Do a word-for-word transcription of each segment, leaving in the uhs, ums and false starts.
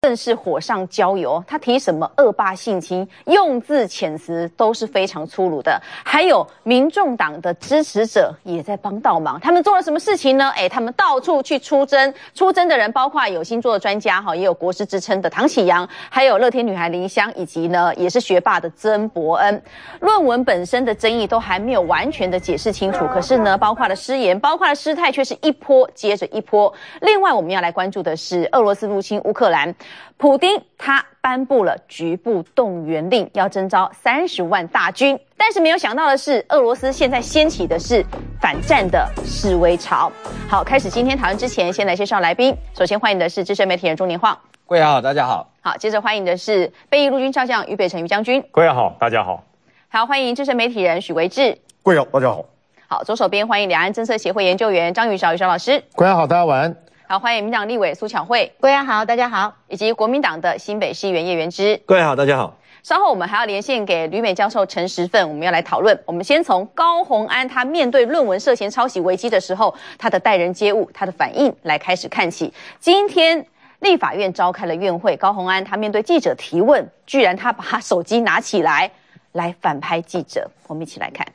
更是火上浇油，他提什么恶霸性侵，用字遣词都是非常粗鲁的。还有民众党的支持者也在帮倒忙，他们做了什么事情呢？哎，他们到处去出征，出征的人包括有星座的专家哈，也有国师之称的唐启阳，还有乐天女孩林香，以及呢也是学霸的曾伯恩。论文本身的争议都还没有完全的解释清楚，可是呢，包括了失言，包括了失态，却是一波接着一波。另外，我们要来关注的是俄罗斯入侵乌克兰。普丁他颁布了局部动员令，要征召三十万大军，但是没有想到的是，俄罗斯现在掀起的是反战的示威潮。好，开始今天讨论之前，先来介绍来宾。首先欢迎的是资深媒体人钟年晃， 各位好，大家好。 好，接着欢迎的是备役陆军少将俞北辰俞将军， 各位好，大家好。 好，欢迎资深媒体人许维志， 各位好，大家好。 好，左手边欢迎两岸政策协会研究员张宇韶俞韶老师， 各位好，大家晚安。 好，欢迎民党立委苏巧慧， 各位好，大家好， 以及国民党的新北市议员叶元之， 各位好，大家好。 稍后我们还要连线给旅美教授陈时奋，我们要来讨论。我们先从高虹安他面对论文涉嫌抄袭危机的时候，他的待人接物、他的反应来开始看起。今天立法院召开了院会，高虹安他面对记者提问，居然他把他手机拿起来来反拍记者，我们一起来看。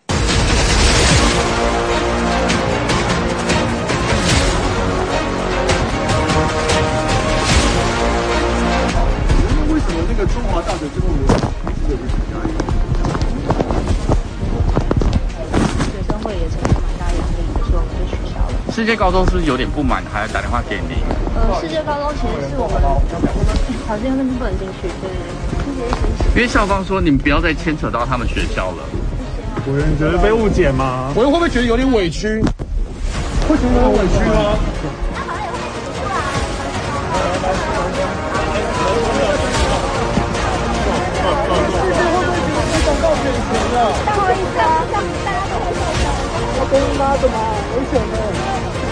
为什么那个中华大学之后有这个学生会也承受蛮大压力，说被取消了。 世界高中是不是有点不满，还要打电话给你？ 呃，世界高中其实是我们我们考试那边不能进去，对， 因为校方说你们不要再牵扯到他们学校了。 委员觉得被误解吗？委员会不会觉得有点委屈？会觉得有点委屈吗？ 不好意思啊，这样大家都会受伤。 要跟拉的嘛，危险的。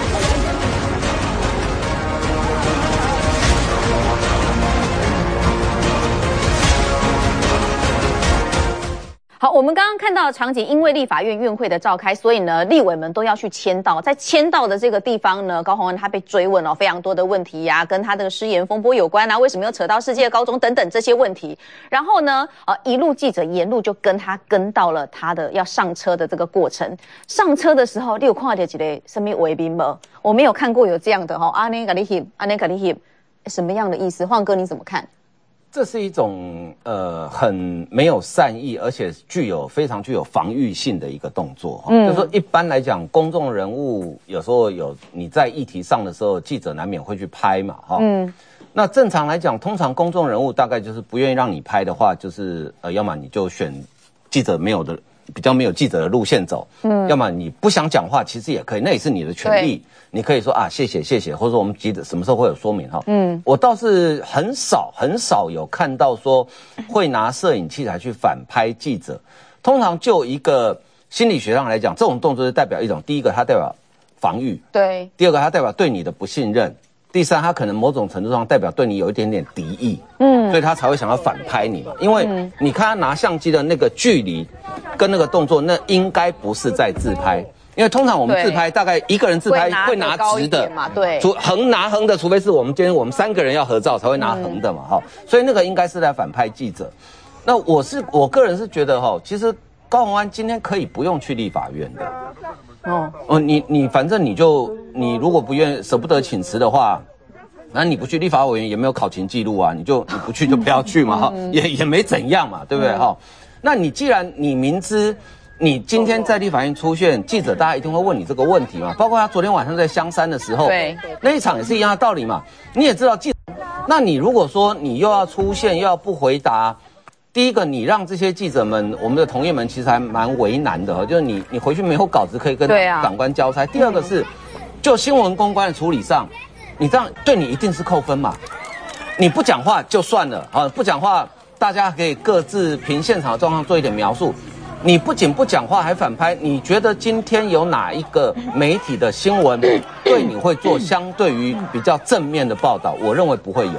好，我们刚刚看到的场景，因为立法院院会的召开，所以呢，立委们都要去签到。在签到的这个地方呢，高虹安他被追问了非常多的问题呀、啊，跟他这个失言风波有关啊，为什么又扯到世界高中等等这些问题。然后呢，呃，一路记者沿路就跟他跟到了他的要上车的这个过程。上车的时候，你有看到几个什么卫兵吗？我没有看过有这样的哈，阿内嘎利 him， 阿内嘎利 him， 什么样的意思？晃哥你怎么看？ 这是一种呃很没有善意，而且具有非常具有防御性的一个动作。嗯，就是说一般来讲，公众人物有时候有你在议题上的时候，记者难免会去拍嘛，哈。嗯。那正常来讲，通常公众人物大概就是不愿意让你拍的话，就是呃，要么你就选记者没有的。比较没有记者的路线走，嗯，要么你不想讲话，其实也可以，那也是你的权利。你可以说啊，谢谢谢谢，或者说我们记者什么时候会有说明哈？嗯，我倒是很少很少有看到说会拿摄影器材去反拍记者。通常就一个心理学上来讲，这种动作是代表一种，第一个它代表防御， 对； 第二个它代表对你的不信任。第三，他可能某种程度上代表对你有一点点敌意，嗯，所以他才会想要反拍你嘛。因为你看他拿相机的那个距离，跟那个动作，那应该不是在自拍，因为通常我们自拍大概一个人自拍会拿直的嘛，对， 除横拿横的，除非是我们今天我们三个人要合照才会拿横的嘛，哈、嗯，所以那个应该是在反拍记者。那我是我个人是觉得哈，其实高虹安今天可以不用去立法院的。哦哦，你你反正你就你如果不愿舍不得请辞的话，那你不去立法委员也没有考勤记录啊，你就你不去就不要去嘛哈，也也没怎样嘛，对不对哈？那你既然你明知你今天在立法院出现，记者大家一定会问你这个问题嘛，包括他昨天晚上在香山的时候， 对， 那一场也是一样的道理嘛。你也知道记者，那你如果说你又要出现又要不回答。第一个，你让这些记者们，我们的同业们其实还蛮为难的，就是你你回去没有稿子可以跟长官交差。第二个是，就新闻公关的处理上，你这样对你一定是扣分嘛。你不讲话就算了啊，不讲话大家可以各自凭现场的状况做一点描述。你不仅不讲话还反拍，你觉得今天有哪一个媒体的新闻对你会做相对于比较正面的报道？我认为不会有。 就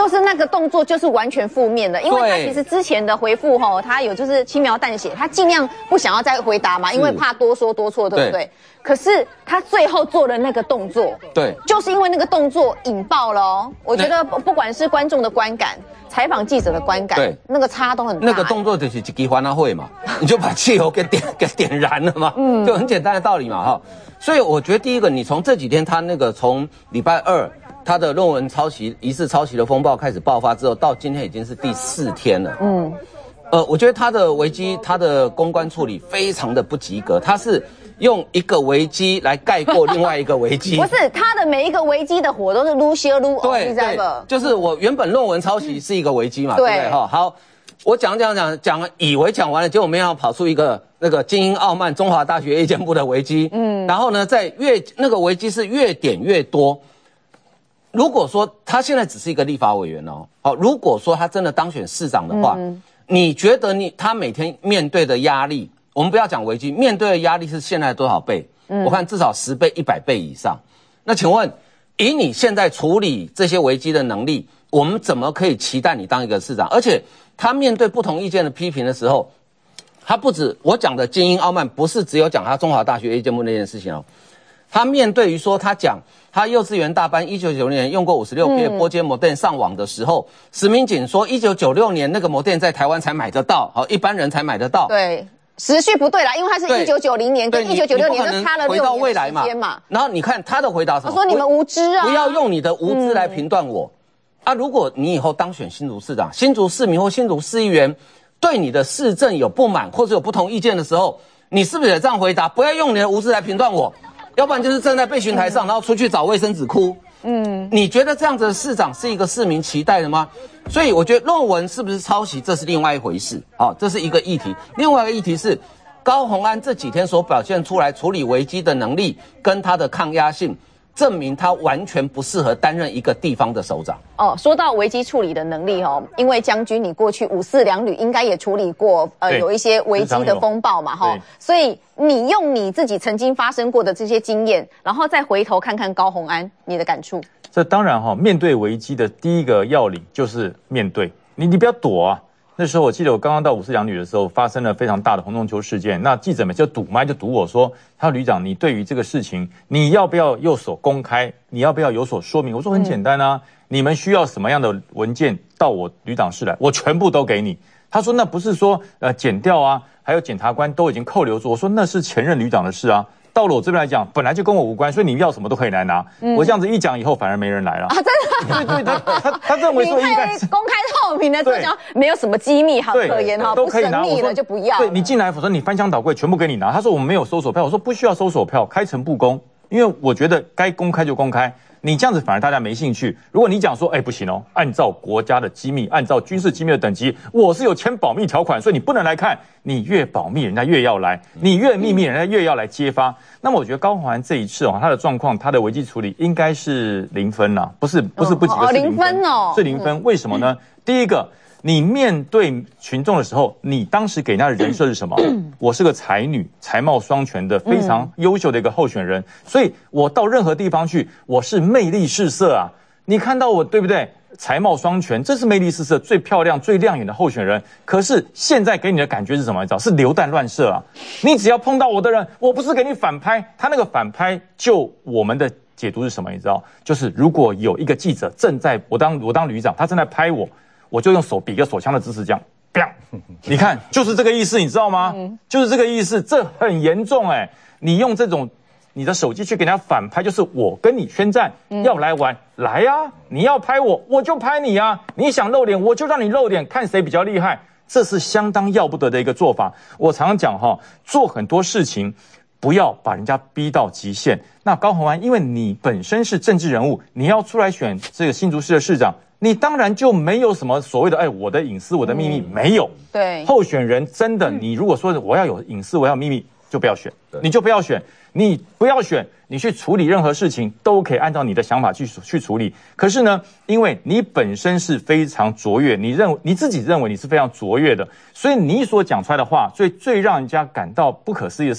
就是那个动作就是完全负面的，因为他其实之前的回复吼，他有就是轻描淡写，他尽量不想要再回答嘛，因为怕多说多错，对不对？可是他最后做的那个动作， 对， 就是因为那个动作引爆了哦。我觉得不管是观众的观感，采访记者的观感，对，那个差都很大。 那个动作就是一支欢乐会嘛，你就把汽油给点给点燃了嘛，嗯，就很简单的道理嘛，哈。所以我觉得第一个，你从这几天他那个从礼拜二他的论文抄袭疑似抄袭的风暴开始爆发之后，到今天已经是第四天了，嗯，呃，我觉得他的危机，他的公关处理非常的不及格，他是用一个危机来盖过另外一个危机。 不是，他的每一个危机的火都是撸修撸， 对对，就是我原本论文抄袭是一个危机嘛，对不对？哈，好，我讲讲讲讲，以为讲完了，结果没想到跑出一个那个精英傲慢中华大学夜间部的危机，嗯，然后呢，在越那个危机是越点越多。如果说他现在只是一个立法委员哦，好，如果说他真的当选市长的话，嗯、你觉得你他每天面对的压力？我们不要讲危机，面对的压力是现在多少倍？嗯，我看至少十倍、一百倍以上。那请问，以你现在处理这些危机的能力，我们怎么可以期待你当一个市长？而且他面对不同意见的批评的时候，他不止我讲的精英傲慢，不是只有讲他中华大学夜间部那件事情哦。他面对于说他讲他幼稚园大班一九九六年用过五十六 K 的波接膜电上网的时候，史明景说一九九六年那个膜电在台湾才买得到，好，一般人才买得到。 对。时序不对啦，因为他是一九九零年跟一九九六年就差了六年的时间嘛。 然后你看他的回答什么？ 他说你们无知啊！ 不要用你的无知来评断我、嗯、啊！如果你以后当选新竹市长，新竹市民或新竹市议员对你的市政有不满或者有不同意见的时候，你是不是也这样回答？不要用你的无知来评断我，要不然就是站在备询台上，然后出去找卫生纸哭。嗯，你觉得这样子的市长是一个市民期待的吗？所以我觉得论文是不是抄袭，这是另外一回事。好、哦，这是一个议题。另外一个议题是高虹安这几天所表现出来处理危机的能力跟他的抗压性，证明他完全不适合担任一个地方的首长。 哦，说到危机处理的能力哦，因为将军你过去五四两旅应该也处理过呃有一些危机的风暴嘛哈，所以你用你自己曾经发生过的这些经验，然后再回头看看高虹安，你的感触。 这当然哈、哦，面对危机的第一个要领就是面对你，你不要躲啊。那时候我记得我刚刚到五四两旅的时候，发生了非常大的洪仲丘事件。那记者们就堵麦就堵我说：“他说旅长，你对于这个事情，你要不要有所公开？你要不要有所说明？”我说很简单啊，嗯、你们需要什么样的文件到我旅长室来，我全部都给你。他说那不是说呃检调啊，还有检察官都已经扣留住。我说那是前任旅长的事啊。到了我这边来讲，本来就跟我无关，所以你要什么都可以来拿。嗯、我这样子一讲以后，反而没人来了啊！真的？对对对，他他认为说应该公开透明的，这讲没有什么机密好可言哈，不神秘了就不要。 对你进来，我说你翻箱倒柜全部给你拿。他说我们没有搜索票，我说不需要搜索票，开诚布公，因为我觉得该公开就公开。你这样子反而大家没兴趣。如果你讲说，哎，不行哦，按照国家的机密，按照军事机密的等级，我是有签保密条款，所以你不能来看。你越保密，人家越要来；你越秘密，人家越要来揭发。那么我觉得高虹安这一次哦，他的状况，他的危机处理应该是零分啦，不是不是不及格， 哦、 是零分, 零分哦， 是零分。为什么呢？第一个。你面对群众的时候，你当时给人家的人设是什么？我是个才女，才貌双全的，非常优秀的一个候选人，所以我到任何地方去，我是魅力四射啊！你看到我对不对？才貌双全，这是魅力四射、最漂亮、最亮眼的候选人。可是现在给你的感觉是什么？你知道，是流弹乱射啊！你只要碰到我的人，我不是给你反拍，他那个反拍就我们的解读是什么？你知道，就是如果有一个记者正在我当我当旅长，他正在拍我。我就用手比个手枪的姿势这样，啪！你看，就是这个意思，你知道吗？嗯、就是这个意思，这很严重哎、欸！你用这种你的手机去给人家反拍，就是我跟你宣战，嗯、要来玩，来呀、啊！你要拍我，我就拍你啊！你想露脸，我就让你露脸，看谁比较厉害。这是相当要不得的一个做法。我常常讲哈，做很多事情不要把人家逼到极限。那高虹安，因为你本身是政治人物，你要出来选这个新竹市的市长。你当然就没有什么所谓的哎，我的隐私、我的秘密、嗯、没有。 对， 候选人真的，你如果说我要有隐私、我要秘密，就不要选，你就不要选，你不要选，你去处理任何事情都可以按照你的想法去去处理。可是呢，因为你本身是非常卓越，你认为你自己认为你是非常卓越的，所以你所讲出来的话，最最让人家感到不可思议的是，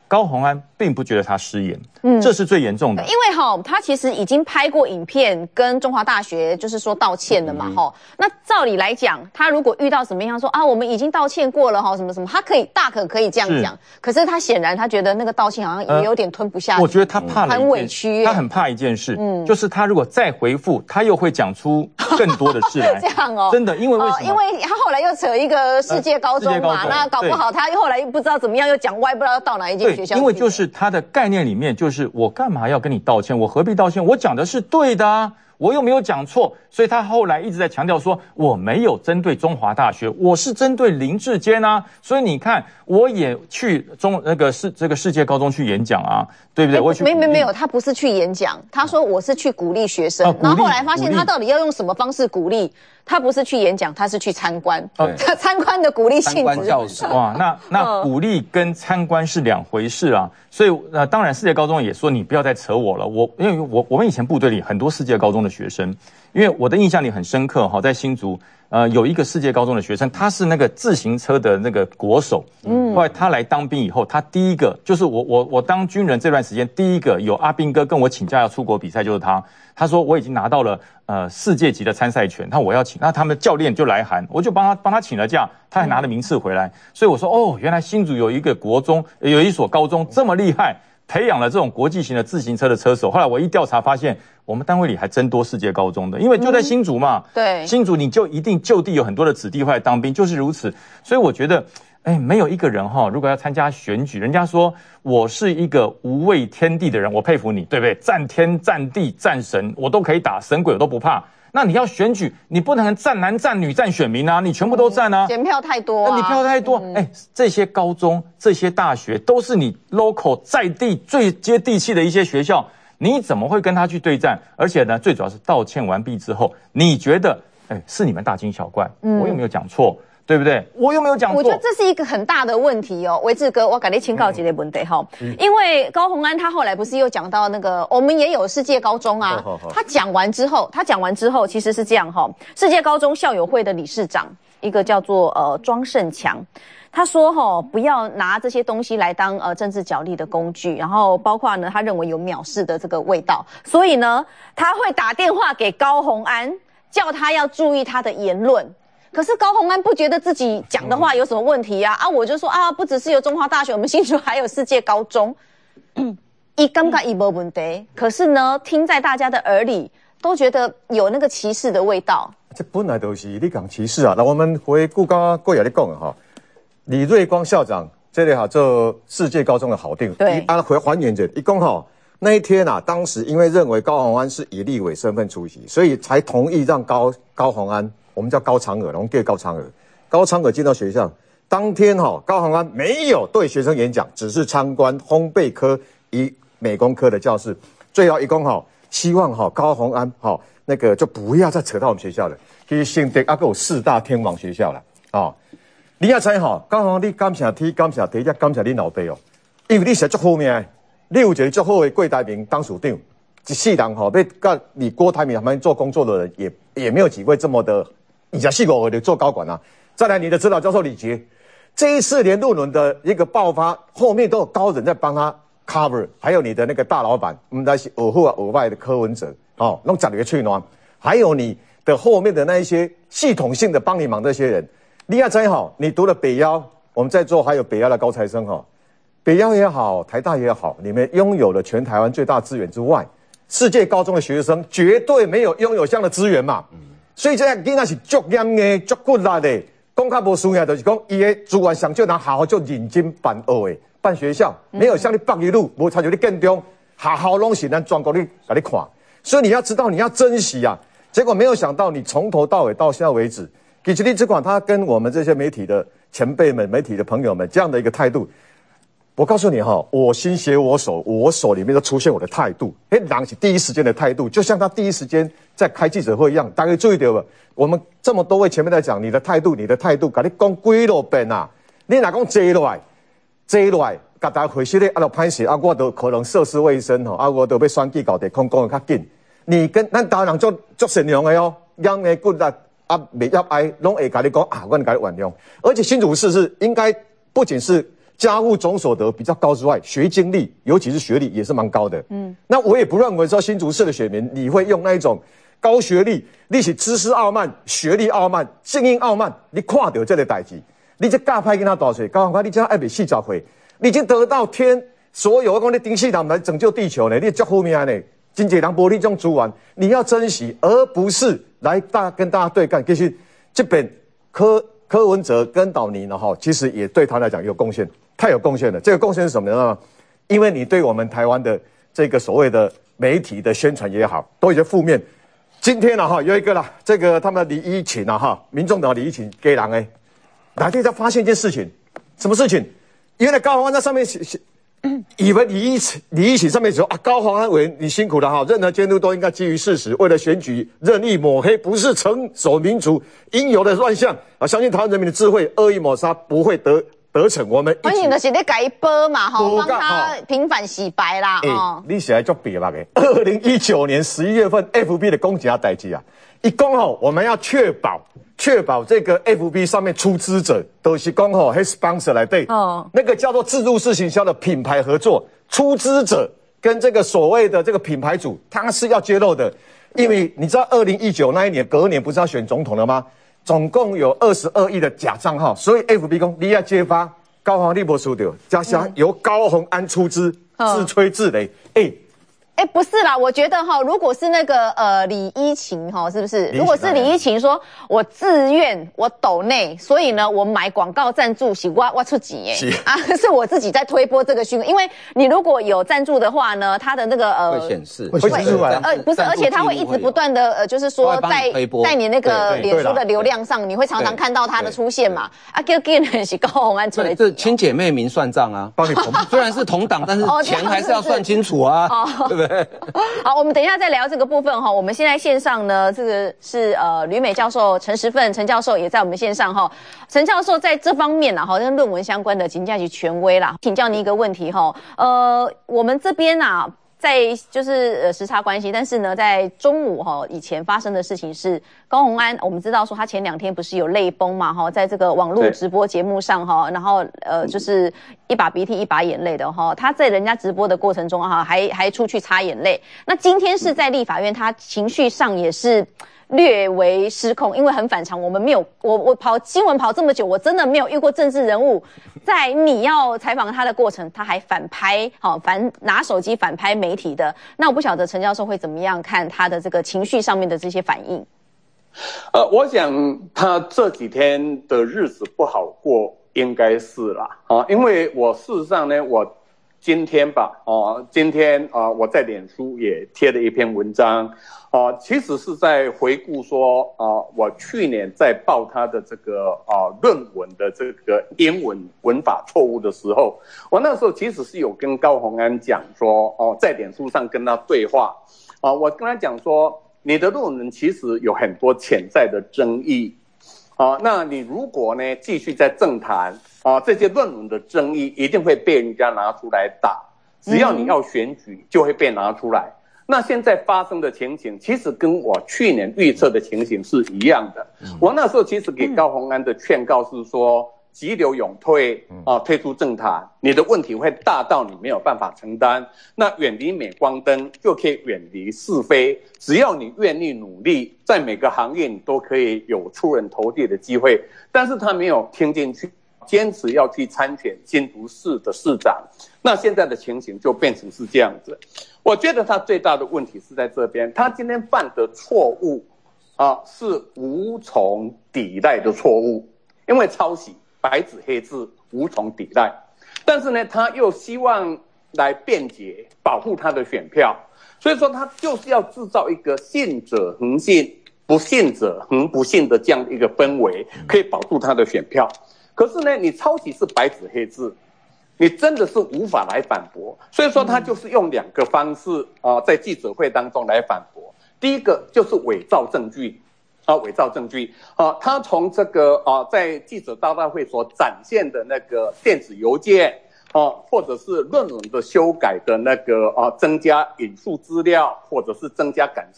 高虹安并不觉得他失言，嗯，这是最严重的。 因为哈，他其实已经拍过影片跟中华大学就是说道歉了嘛，哈、嗯。那照理来讲，他如果遇到什么样说啊，我们已经道歉过了哈，什么什么，他可以大可可以这样讲。可是他显然他觉得那个道歉好像也有点吞不下去。呃、 我觉得他怕了很委屈， 他很怕一件事，嗯，就是他如果再回复，他又会讲出更多的事来。 这样哦， 真的，因为为什么？ 哦、因为他后来又扯一个世界高中嘛，呃、那搞不好他后来又不知道怎么样又讲歪，不知道到哪一间学校。 因为就是他的概念里面，就是我干嘛要跟你道歉？我何必道歉？我讲的是对的啊。我又没有讲错，所以他后来一直在强调说，我没有针对中华大学，我是针对林智坚啊。所以你看，我也去中那个世这个世界高中去演讲啊，对不对？我去没没没有，他不是去演讲，他说我是去鼓励学生，啊、然后后来发现他到底要用什么方式鼓励？他不是去演讲，他是去参观。他参观的鼓励性质。参观教授哇，那那鼓励跟参观是两回事啊。所以呃，当然世界高中也说你不要再扯我了。我因为我我们以前部队里很多世界高中的学生，因为我的印象里很深刻哈，在新竹呃有一个世界高中的学生，他是那个自行车的那个国手。嗯。后来他来当兵以后，他第一个就是我我我当军人这段时间，第一个有阿兵哥跟我请假要出国比赛就是他。他说我已经拿到了呃世界级的参赛权，那我要请，那他们的教练就来函，我就帮他帮他请了假，他还拿了名次回来。所以我说哦，原来新竹有一个国中，有一所高中这么厉害，培养了这种国际型的自行车的车手。后来我一调查发现，我们单位里还真多世界高中的，因为就在新竹嘛。嗯、对，新竹你就一定就地有很多的子弟会来当兵，就是如此。所以我觉得。哎，没有一个人哈，如果要参加选举，人家说我是一个无畏天地的人，我佩服你，对不对？战天战地战神，我都可以打，神鬼我都不怕。那你要选举，你不能战男战女战选民啊，你全部都战啊， 选票太多、啊， 那你票太多。哎、嗯，这些高中、这些大学都是你 local 在地最接地气的一些学校，你怎么会跟他去对战？而且呢，最主要是道歉完毕之后，你觉得，哎，是你们大惊小怪，嗯、我有没有讲错？对不对？我又没有讲错。 我觉得这是一个很大的问题哦，维志哥，我给你请教几个问题哈。嗯、因为高虹安他后来不是又讲到那个，我们也有世界高中啊。哦哦哦、他讲完之后，他讲完之后其实是这样哈，世界高中校友会的理事长一个叫做呃庄胜强，他说哈不要拿这些东西来当呃政治角力的工具，然后包括呢他认为有藐视的这个味道，所以呢他会打电话给高虹安，叫他要注意他的言论。可是高虹安不觉得自己讲的话有什么问题啊？啊，我就说啊，不只是有中华大学，我们新竹还有世界高中，一感觉伊没问题。可是呢，听在大家的耳里，都觉得有那个歧视的味道。 这本来都是你讲歧视啊。那我们回顾刚刚郭雅在讲的哈，李瑞光校长这里哈做世界高中的好定，对，啊回还原者一共哈。那一天啊，当时因为认为高虹安是以立委身份出席，所以才同意让高高虹安。我们叫高嫦娥，我们叫高嫦娥。高嫦娥进到学校当天哈、哦，高虹安没有对学生演讲，只是参观烘焙科与美工科的教室。最后一共哈，希望哈、哦、高虹安哈、哦、那个就不要再扯到我们学校了。其实新竹还有四大天王学校了啊、哦。你也知哈，高虹安你感谢天，感谢地，也感谢你老爸哦，因为你是足好命，你有一个足好的郭台铭当署长，一世人哈要跟你郭台铭旁边做工作的人也也没有几位这么的。以前四五个就做高管啊，再来你的指导教授李杰，这一次连论文的一个爆发，后面都有高人在帮他 cover， 还有你的那个大老板，我们那些偶后啊偶外的柯文哲，哦，弄讲的吹暖，还有你的后面的那一些系统性的帮你忙这些人，你要真好，你读了北邀，我们在座还有北邀的高材生哈，北邀也好，台大也好，你们拥有了全台湾最大资源之外，世界高中的学生绝对没有拥有这样的资源嘛。嗯所以这样囡仔是足严的、足骨力的，讲较无输赢，就是讲伊的资源上少，人好好就认真办学的，办学校，没有像你北一路，无参照你建中，好好拢是咱全国你给你看。所以你要知道，你要珍惜啊。结果没有想到，你从头到尾到现在为止，其实你只管他跟我们这些媒体的前辈们、媒体的朋友们这样的一个态度。我告诉你哈，我心写我手，我手里面都出现我的态度。哎，人是第一时间的态度，就像他第一时间在开记者会一样。大家注意到吧？我们这么多位前面在讲你的态度，你的态度，跟你讲几多遍啊？你哪讲坐落来，坐落来，甲大家回息咧，啊，就歹势啊，我都可能涉世未深吼，啊，我都要选举搞得空讲得较紧。你跟咱台湾人做做善良的哦，养的骨力啊，未要爱，拢会甲你讲啊，我甲你原谅。而且新竹市是应该不仅是家户总所得比较高之外，学经历，尤其是学历也是蛮高的。嗯，那我也不认为说新竹市的选民你会用那一种高学历，你是知识傲慢、学历傲慢、精英傲慢，你看到这个代志，你这尬派跟他多岁，高雄你这爱被四十岁，你已经得到天所有我讲你丁系统来拯救地球呢，你足好命呢，真侪人无你这种资源，你要珍惜，而不是来大跟大家对干。其实这边柯柯文哲跟岛尼呢，哈，其实也对他来讲有贡献。太有贡献了，这个贡献是什么呢？因为你对我们台湾的这个所谓的媒体的宣传也好，都有些负面。今天呢，哈，有一个啦，这个他们李依琴啊，哈，民众党李依琴给人哎，哪天才发现一件事情，什么事情？原来高虹安在上面写写，以为李依琴李依琴上面说啊，高虹安委员你辛苦了哈，任何监督都应该基于事实，为了选举任意抹黑，不是成守民主应有的乱象啊！相信台湾人民的智慧，恶意抹杀不会得。得逞，我们欢迎的是你改播嘛，哈，帮他平反洗白啦。 哎、欸，你是来做别吧？的。二零一九年十一月份 ，F B 的公检代志啊，一公吼，我们要确保确保这个 F B 上面出资者都是公吼，还 sponsor 来对，哦，那个叫做自入式行销的品牌合作，出资者跟这个所谓的这个品牌主，他是要揭露的，因为你知道二零一九那一年，隔年不是要选总统了吗？总共有二十二亿的假账号，所以 F B 公你要揭发高虹你没输掉，加上由高虹安出资，嗯、自吹自擂，哎、欸。 哎，不是啦，我觉得哈，如果是那个呃李依琴哈，是不是？如果是李依琴说，我自愿我抖内，所以呢，我买广告赞助是我我出钱哎啊，是我自己在推播这个讯，因为你如果有赞助的话呢，它的那个呃会显示会显示出来， 呃不是，而且它会一直不断的呃，就是说在在你那个脸书的流量上，你会常常看到它的出现嘛。啊，叫给人是高虹安出来， 这亲姐妹明算账啊，帮你同，虽然是同党，但是钱还是要算清楚啊，对不对？ 好，我们等一下再聊这个部分哈。我们现在线上呢，这个是呃旅美教授陈时奋陈教授也在我们线上哈。陈教授在这方面啊，好像论文相关的请教及权威啦，请教你一个问题哈。呃，我们这边啊。在就是呃时差关系，但是呢，在中午哈、哦、以前发生的事情是高虹安，我们知道说他前两天不是有泪崩嘛哈，在这个网络直播节目上哈，然后呃就是一把鼻涕一把眼泪的哈，他在人家直播的过程中哈，还还出去擦眼泪。那今天是在立法院，他情绪上也是略微失控，因为很反常。我们没有，我我跑新闻跑这么久，我真的没有遇过政治人物，在你要采访他的过程，他还反拍，好反拿手机反拍媒体的。那我不晓得陈教授会怎么样看他的这个情绪上面的这些反应。 呃，我想他这几天的日子不好过，应该是啦啊，因为我事实上呢，我今天吧，哦、呃，今天啊、呃，我在脸书也贴了一篇文章。啊、呃，其实是在回顾说，啊、呃，我去年在报他的这个啊、呃、论文的这个英文文法错误的时候，我那时候其实是有跟高虹安讲说，哦、呃，在脸书上跟他对话，啊、呃，我跟他讲说，你的论文其实有很多潜在的争议，啊、呃，那你如果呢继续在政坛，啊、呃，这些论文的争议一定会被人家拿出来打，只要你要选举，就会被拿出来。那现在发生的情形，其实跟我去年预测的情形是一样的。我那时候其实给高虹安的劝告是说，急流勇退啊，退出政坛，你的问题会大到你没有办法承担。那远离镁光灯，就可以远离是非。只要你愿意努力，在每个行业你都可以有出人头地的机会。但是他没有听进去，坚持要去参选新竹市的市长。那现在的情形就变成是这样子。我觉得他最大的问题是在这边，他今天犯的错误啊是无从抵赖的错误，因为抄袭白纸黑字无从抵赖，但是呢，他又希望来辩解保护他的选票，所以说他就是要制造一个信者恒信，不信者恒不信的这样的一个氛围，可以保住他的选票。可是呢，你抄袭是白纸黑字。你真的是无法来反驳，所以说他就是用两个方式啊、呃，在记者会当中来反驳。第一个就是伪造证据，啊，伪造证据啊，他从这个啊，在记者招待会所展现的那个电子邮件啊，或者是论文的修改的那个啊，增加引述资料，或者是增加感谢词，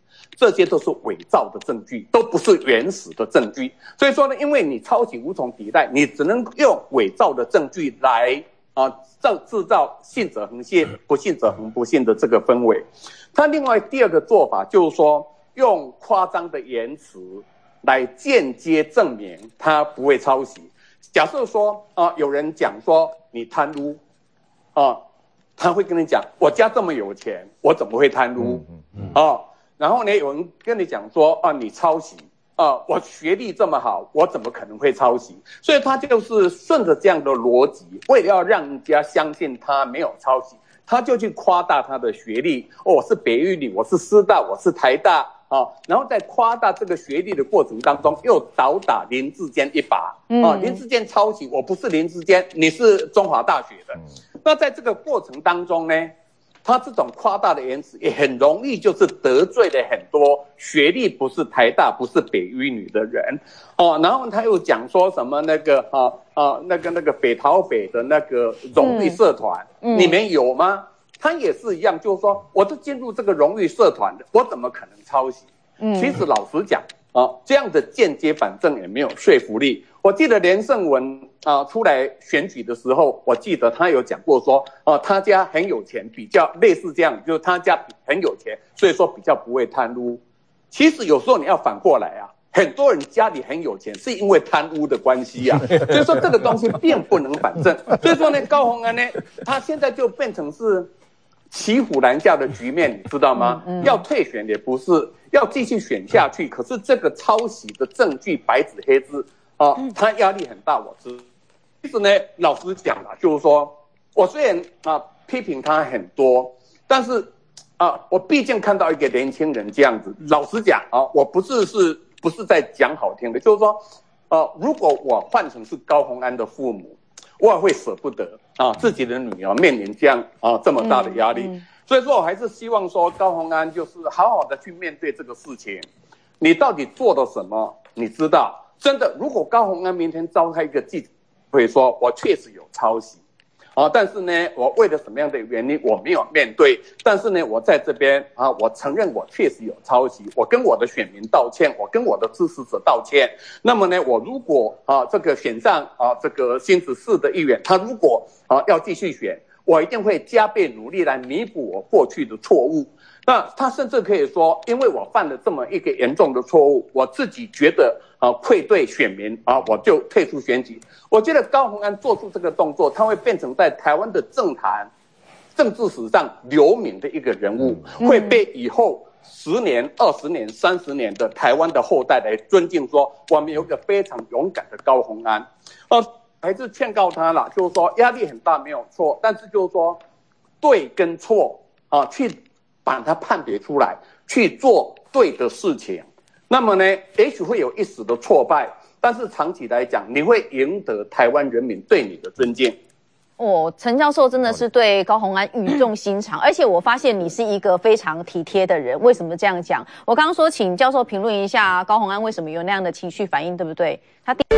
这些都是伪造的证据，都不是原始的证据。所以说呢，因为你抄袭无从抵赖，你只能用伪造的证据来啊造制造信者恒信，不信者恒不信的这个氛围。他另外第二个做法就是说，用夸张的言辞来间接证明他不会抄袭。假设说啊，有人讲说你贪污啊，他会跟你讲，我家这么有钱，我怎么会贪污？嗯嗯嗯啊。然后呢，有人跟你讲说啊，你抄袭啊，我学历这么好，我怎么可能会抄袭？所以他就是顺着这样的逻辑，为了要让人家相信他没有抄袭，他就去夸大他的学历。哦，我是北一女，我是师大，我是台大啊。然后在夸大这个学历的过程当中，又倒打林智坚一把。啊，林智坚抄袭，我不是林智坚，你是中华大学的。那在这个过程当中呢，他这种夸大的言辞也很容易就是得罪了很多学历不是台大不是北一女的人哦。然后他又讲说什么那个啊啊那个那个北桃北的那个荣誉社团，嗯嗯、你们有吗？他也是一样，就是说我都进入这个荣誉社团的，我怎么可能抄袭？嗯，其实老实讲啊，这样的间接反证也没有说服力。我记得连胜文啊出来选举的时候，我记得他有讲过说，啊他家很有钱，比较类似这样，就是他家很有钱，所以说比较不会贪污。其实有时候你要反过来啊，很多人家里很有钱，是因为贪污的关系啊，所以说这个东西并不能反证。所以说呢，高虹安呢，他现在就变成是骑虎难下的局面，你知道吗？嗯嗯、要退选也不是，要继续选下去，可是这个抄袭的证据白纸黑字。啊，他压力很大，我知。其实呢，老实讲啦，就是说，我虽然啊批评他很多，但是啊，我毕竟看到一个年轻人这样子。老实讲啊，我不是是不是在讲好听的，就是说，呃，如果我换成是高虹安的父母，我也会舍不得啊自己的女儿面临这样啊这么大的压力。嗯嗯、所以说我还是希望说，高虹安就是好好的去面对这个事情。你到底做了什么？你知道？真的，如果高虹安明天召开一个记者会说，我确实有抄袭，啊，但是呢，我为了什么样的原因我没有面对，但是呢，我在这边啊，我承认我确实有抄袭，我跟我的选民道歉，我跟我的支持者道歉。那么呢，我如果啊这个选上啊这个新竹市的议员，他如果啊要继续选，我一定会加倍努力来弥补我过去的错误。那他甚至可以说，因为我犯了这么一个严重的错误，我自己觉得啊愧对选民啊，我就退出选举。我觉得高虹安做出这个动作，他会变成在台湾的政坛、政治史上留名的一个人物，会被以后十年、二十年、三十年的台湾的后代来尊敬，说我们有一个非常勇敢的高虹安。呃，还是劝告他啦，就是说压力很大没有错，但是就是说对跟错啊，去把它判别出来，去做对的事情。那么呢，也许会有一时的挫败，但是长期来讲，你会赢得台湾人民对你的尊敬。 哦，陈教授真的是对高虹安语重心长，而且我发现你是一个非常体贴的人。为什么这样讲？我刚刚说，请教授评论一下高虹安为什么有那样的情绪反应，对不对？他第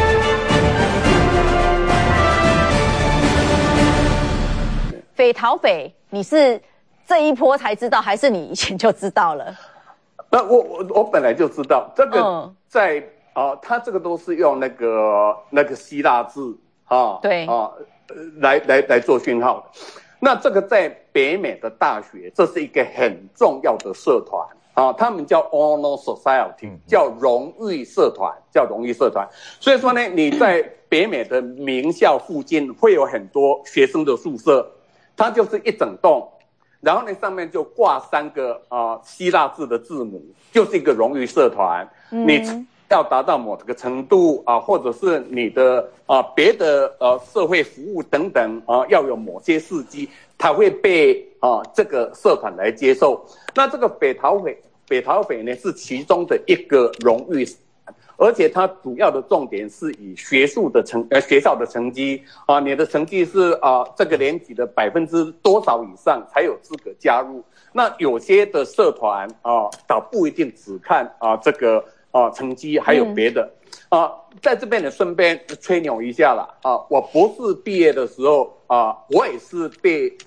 匪逃匪，你是这一波才知道，还是你以前就知道了？ 那我我我本来就知道这个在啊、呃，他这个都是用那个那个希腊字啊， 对啊， 来来来做讯号的。那这个在北美的大学，这是一个很重要的社团啊，他们叫 Honor Society， 叫荣誉社团，叫荣誉社团。所以说呢，你在北美的名校附近会有很多学生的宿舍，它就是一整栋。然后呢，上面就挂三个啊、呃、希腊字的字母，就是一个荣誉社团。嗯、你要达到某个程度啊、呃，或者是你的啊、呃、别的呃社会服务等等啊、呃，要有某些事迹，才会被啊、呃、这个社团来接受。那这个北逃匪，北逃匪呢是其中的一个荣誉社团，而且它主要的重点是以学术的成呃学校的成绩啊，你的成绩是啊这个年级的百分之多少以上才有资格加入。那有些的社团啊，倒不一定只看啊这个啊成绩，还有别的、嗯、啊。在这边呢，顺便吹牛一下啦啊，我博士毕业的时候啊，我也是被啊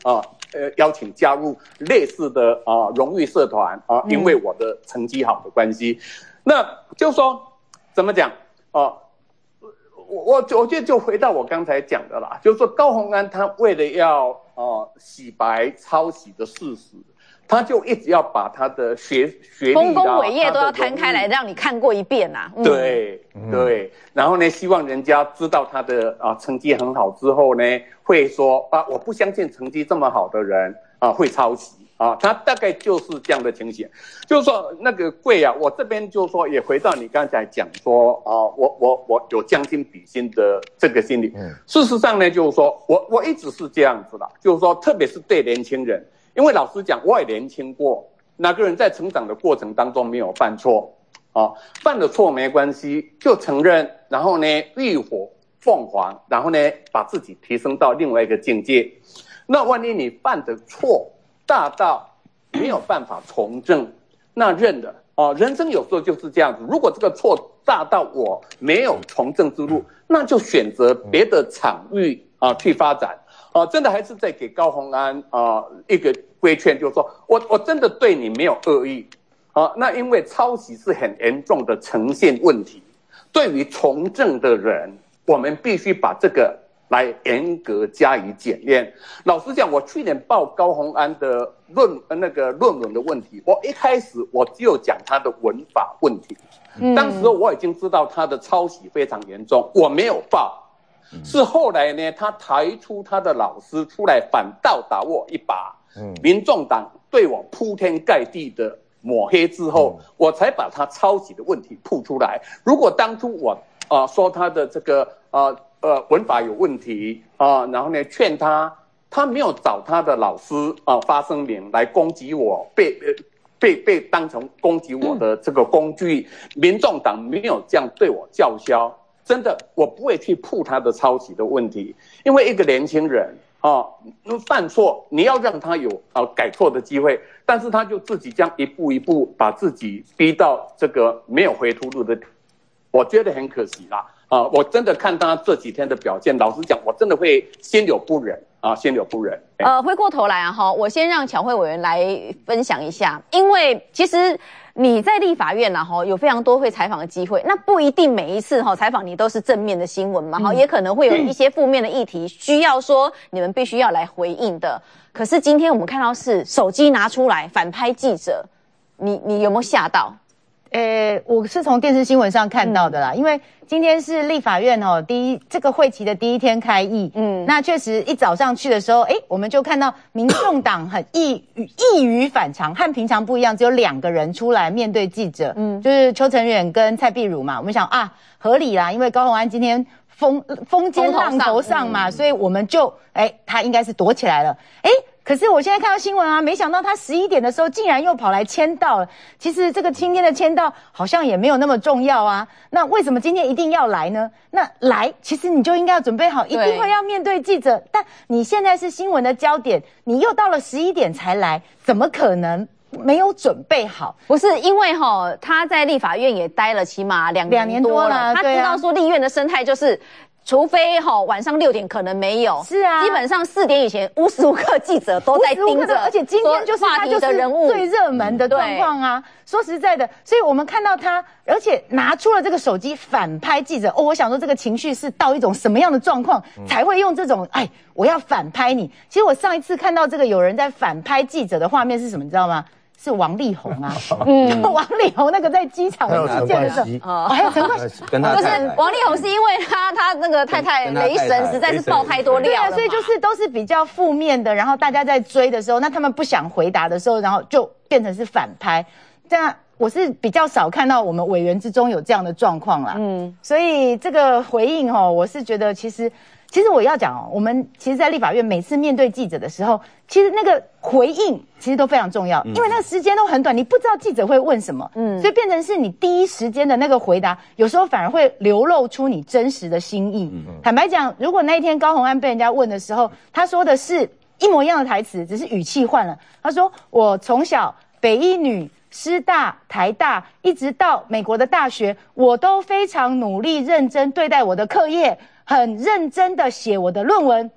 呃邀请加入类似的啊荣誉社团啊，因为我的成绩好的关系，那就说怎么讲啊？我我我觉得就回到我刚才讲的啦，就是说高虹安他为了要呃洗白抄袭的事实，他就一直要把他的学学历丰功伟业都要摊开来让你看过一遍呐、啊。 嗯、对对，然后呢，希望人家知道他的啊成绩很好之后呢，会说啊我不相信成绩这么好的人啊会抄袭。啊，他大概就是这样的情形，就是说那个贵啊，我这边就是说也回到你刚才讲说啊，我我我有将心比心的这个心理。嗯，事实上呢，就是说我我一直是这样子的，就是说特别是对年轻人，因为老实讲我也年轻过，哪个人在成长的过程当中没有犯错啊？犯了错没关系，就承认，然后呢浴火凤凰，然后呢把自己提升到另外一个境界。那万一你犯的错大到没有办法从政，那认了哦。人生有时候就是这样子，如果这个错大到我没有从政之路，那就选择别的场域啊去发展啊。真的还是在给高虹安啊一个规劝，就是说我我真的对你没有恶意啊。那因为抄袭是很严重的诚信问题，对于从政的人，我们必须把这个来严格加以检验。老实讲，我去年报高虹安的论那个论文的问题，我一开始我只有讲他的文法问题，嗯、当时我已经知道他的抄袭非常严重，我没有报。嗯、是后来呢，他抬出他的老师出来反倒打我一把，嗯、民众党对我铺天盖地的抹黑之后，嗯、我才把他抄袭的问题曝出来。如果当初我啊、呃、说他的这个呃。呃，文法有问题啊、呃，然后呢，劝他，他没有找他的老师啊、呃、发声明来攻击我，被呃被被当成攻击我的这个工具。嗯、民众党没有这样对我叫嚣，真的，我不会去扑他的抄袭的问题，因为一个年轻人啊，犯错，你要让他有啊、呃、改错的机会，但是他就自己这样一步一步把自己逼到这个没有回头路的，我觉得很可惜啦。啊，我真的看他这几天的表现，老实讲，我真的会心有不忍啊，心有不忍。 呃，回过头来啊，哈，我先让巧慧委员来分享一下，因为其实你在立法院啊，哈，有非常多会采访的机会，那不一定每一次哈采访你都是正面的新闻嘛，哈、嗯，也可能会有一些负面的议题需要说你们必须要来回应的。可是今天我们看到是手机拿出来反拍记者，你你有没有吓到？ 呃，我是从电视新闻上看到的啦，嗯、因为今天是立法院哦第一这个会期的第一天开议，嗯，那确实一早上去的时候，哎，我们就看到民众党很异异于反常，和平常不一样，只有两个人出来面对记者，嗯，就是邱成远跟蔡壁如嘛，我们想啊合理啦，因为高虹安今天风风尖浪头上嘛，嗯、所以我们就哎他应该是躲起来了，哎。可是我现在看到新闻啊，没想到他十一点的时候竟然又跑来签到了。其实这个今天的签到好像也没有那么重要啊。那为什么今天一定要来呢？那来，其实你就应该要准备好，一定会要面对记者。但你现在是新闻的焦点，你又到了十一点才来，怎么可能没有准备好？ 不是因为哈，他在立法院也待了起码两两年多了， 他知道说立院的生态就是。除非哈、哦、晚上六点可能没有， 是啊， 基本上四点以前无时无刻记者都在盯着， 而且今天就是他就是最热门的状况啊。说实在的，所以我们看到他，而且拿出了这个手机反拍记者。哦，我想说这个情绪是到一种什么样的状况、嗯、才会用这种哎我要反拍你？其实我上一次看到这个有人在反拍记者的画面是什么，你知道吗？是王力宏啊，嗯，王力宏那个在机场事件的时候，哦，还有陈冠希， 跟他就是王力宏是因为他他那个太太雷神实在是爆太多料了， 对啊，所以就是都是比较负面的，然后大家在追的时候，那他们不想回答的时候，然后就变成是反拍，这样我是比较少看到我们委员之中有这样的状况啦，嗯，所以这个回应哦，我是觉得其实。其实我要讲哦，我们其实，在立法院每次面对记者的时候，其实那个回应其实都非常重要，因为那个时间都很短，你不知道记者会问什么，嗯，所以变成是你第一时间的那个回答，有时候反而会流露出你真实的心意。嗯、坦白讲，如果那一天高虹安被人家问的时候，他说的是一模一样的台词，只是语气换了。他说：“我从小北一女。”师大、台大，一直到美国的大学，我都非常努力、认真对待我的课业，很认真的写我的论文。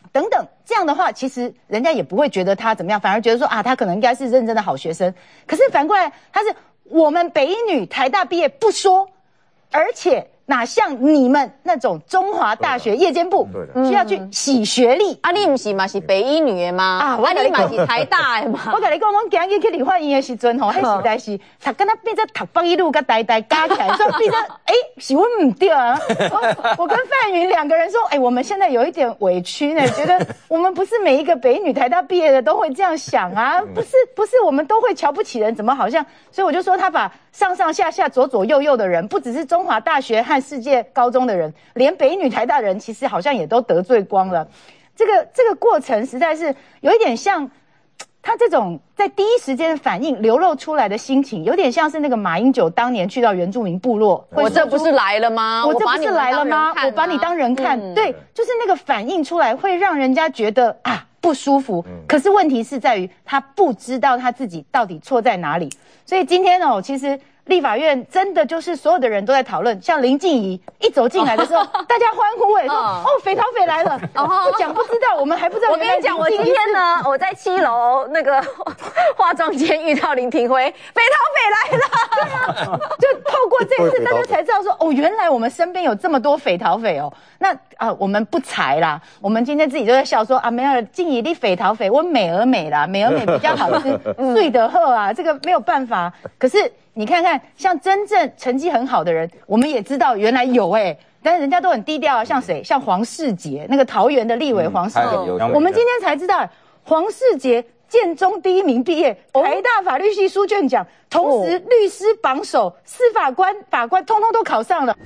等等，这样的话，其实人家也不会觉得他怎么样，反而觉得说啊，他可能应该是认真的好学生。可是反过来，他是我们北一女台大毕业不说，而且哪像你们那种中华大学夜间部需要去洗学历？ 啊，你不是嘛是北一女的吗？啊，我你嘛是台大的嘛？ 我跟你讲，我今日去理化院的时阵吼，迄实在是读跟他变成读北一路跟台大加起来，所以变成哎，是我唔对啊。我我跟范云两个人说，哎，我们现在有一点委屈呢，觉得我们不是每一个北一女台大毕业的都会这样想啊，不是不是，我们都会瞧不起人，怎么好像？所以我就说他把上上下下左左右右的人，不只是中华大学和世界高中的人，连北一女台大人其实好像也都得罪光了。这个这个过程实在是有一点像他这种在第一时间的反应流露出来的心情，有点像是那个马英九当年去到原住民部落， 我这不是来了吗？ 我这不是来了吗？我把你当人看，嗯、对，就是那个反应出来，会让人家觉得啊不舒服。嗯、可是问题是在于他不知道他自己到底错在哪里，所以今天哦，其实。立法院真的就是所有的人都在讨论，像林静怡一走进来的时候，大家欢呼哎、欸，说哦，匪逃匪来了，不讲不知道，我们还不知道。 我跟你讲，我今天呢，我在七楼那个化妆间遇到林廷辉，匪逃匪来了，对啊，就透过这一次，大家才知道说，哦，原来我们身边有这么多匪逃匪哦。那啊，我们不才啦，我们今天自己就在笑说啊，没有静怡你匪逃匪，我美而美啦，美而美比较好吃，睡得喝啊，这个没有办法。可是。你看看，像真正成绩很好的人，我们也知道原来有哎、欸，但是人家都很低调啊。像谁？像黄世杰，那个桃园的立委黄世杰，嗯、我们今天才知道，黄世杰建中第一名毕业，台大法律系书卷奖，同时律师榜首、司法官、法官通通都考上了。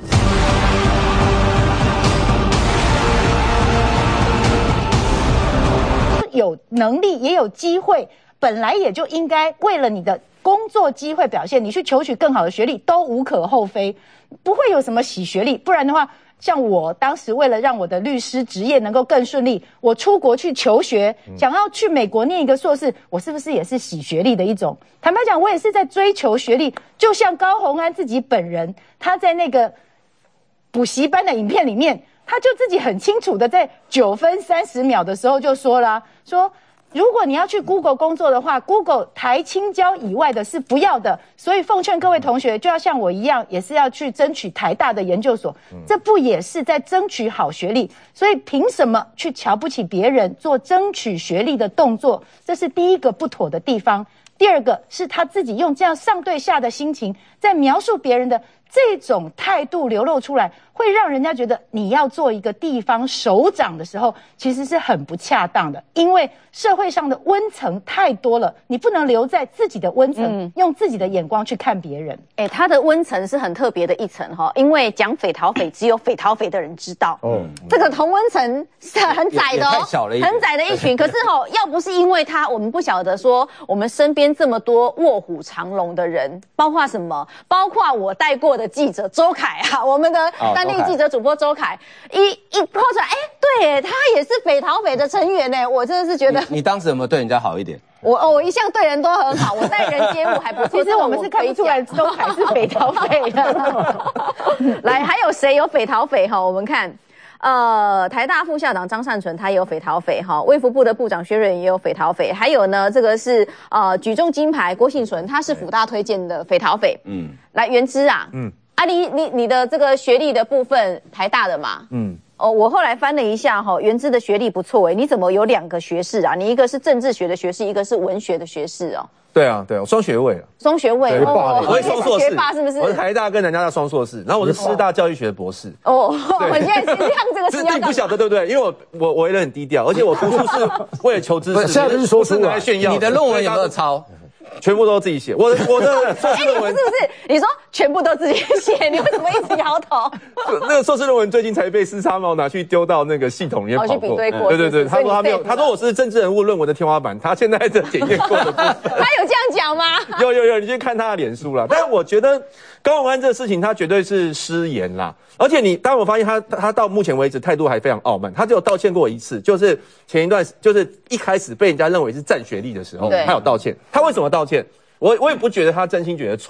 有能力也有机会，本来也就应该为了你的。工作机会表现，你去求取更好的学历都无可厚非，不会有什么洗学历。不然的话，像我当时为了让我的律师职业能够更顺利，我出国去求学，想要去美国念一个硕士，我是不是也是洗学历的一种？坦白讲，我也是在追求学历。就像高虹安自己本人，他在那个补习班的影片里面，他就自己很清楚的在九分三十秒的时候就说了，说。如果你要去 Google 工作的话 ，Google 台清交以外的是不要的，所以奉劝各位同学，就要像我一样，也是要去争取台大的研究所，这不也是在争取好学历？所以凭什么去瞧不起别人做争取学历的动作？这是第一个不妥的地方。第二个是他自己用这样上对下的心情，在描述别人的这种态度流露出来，会让人家觉得你要做一个地方首长的时候，其实是很不恰当的，因为社会上的温层太多了，你不能留在自己的温层，嗯、用自己的眼光去看别人。 哎，他的温层是很特别的一层哈，因为讲匪逃匪，只有匪逃匪的人知道。嗯，这个同温层是很窄的哦，很窄的一群。可是哈，要不是因为他，我们不晓得说我们身边这么多卧虎藏龙的人，包括什么？包括我带过的记者周凯啊，我们的当地记者主播周凯，一一抛出来，哎，对，他也是匪逃匪的成员呢。我真的是觉得， 你, 你当时有没有对人家好一点？ 我哦，我一向对人都很好，我待人接物还不错。 其实我们是看不出来周凯是匪逃匪的。 来，还有谁有匪逃匪哈？我们看。呃，台大副校长张善存他也有匪逃匪哈，卫福部的部长薛瑞元也有匪逃匪，还有呢，这个是呃举重金牌郭婞淳，他是辅大推荐的匪逃匪。嗯，来元之啊，嗯，啊你你你的这个学历的部分台大的嘛，嗯，哦，我后来翻了一下哈，元之的学历不错哎，你怎么有两个学士啊？你一个是政治学的学士，一个是文学的学士哦。 对啊，对啊，双学位啊， 双学位， 哦，我是双硕士， 学霸是不是？ 我是台大跟南加大双硕士，然后我是师大教育学博士。 哦，我现在是这样，这个是你不晓得对不对？因为我我我为人很低调，而且我读书是为了求知识， 现在就是说出来炫耀。 你的论文有没有抄？ 全部都自己写，我的我的硕士论文是不是？你说全部都自己写，你为什么一直摇头？ 那个硕士论文最近才被四叉猫拿去丢到那个系统里面跑过， 去比对过。 对对对，他说他没有，他说我是政治人物论文的天花板，他现在在检验过的。他有这样讲吗？ 有有有，你去看他的脸书啦。但是我觉得高虹安这个事情，他绝对是失言啦。而且你，当然我发现他他到目前为止态度还非常傲慢，他只有道歉过一次，就是前一段，就是一开始被人家认为是占学历的时候，他有道歉。他为什么道歉？我我也不觉得他真心觉得错，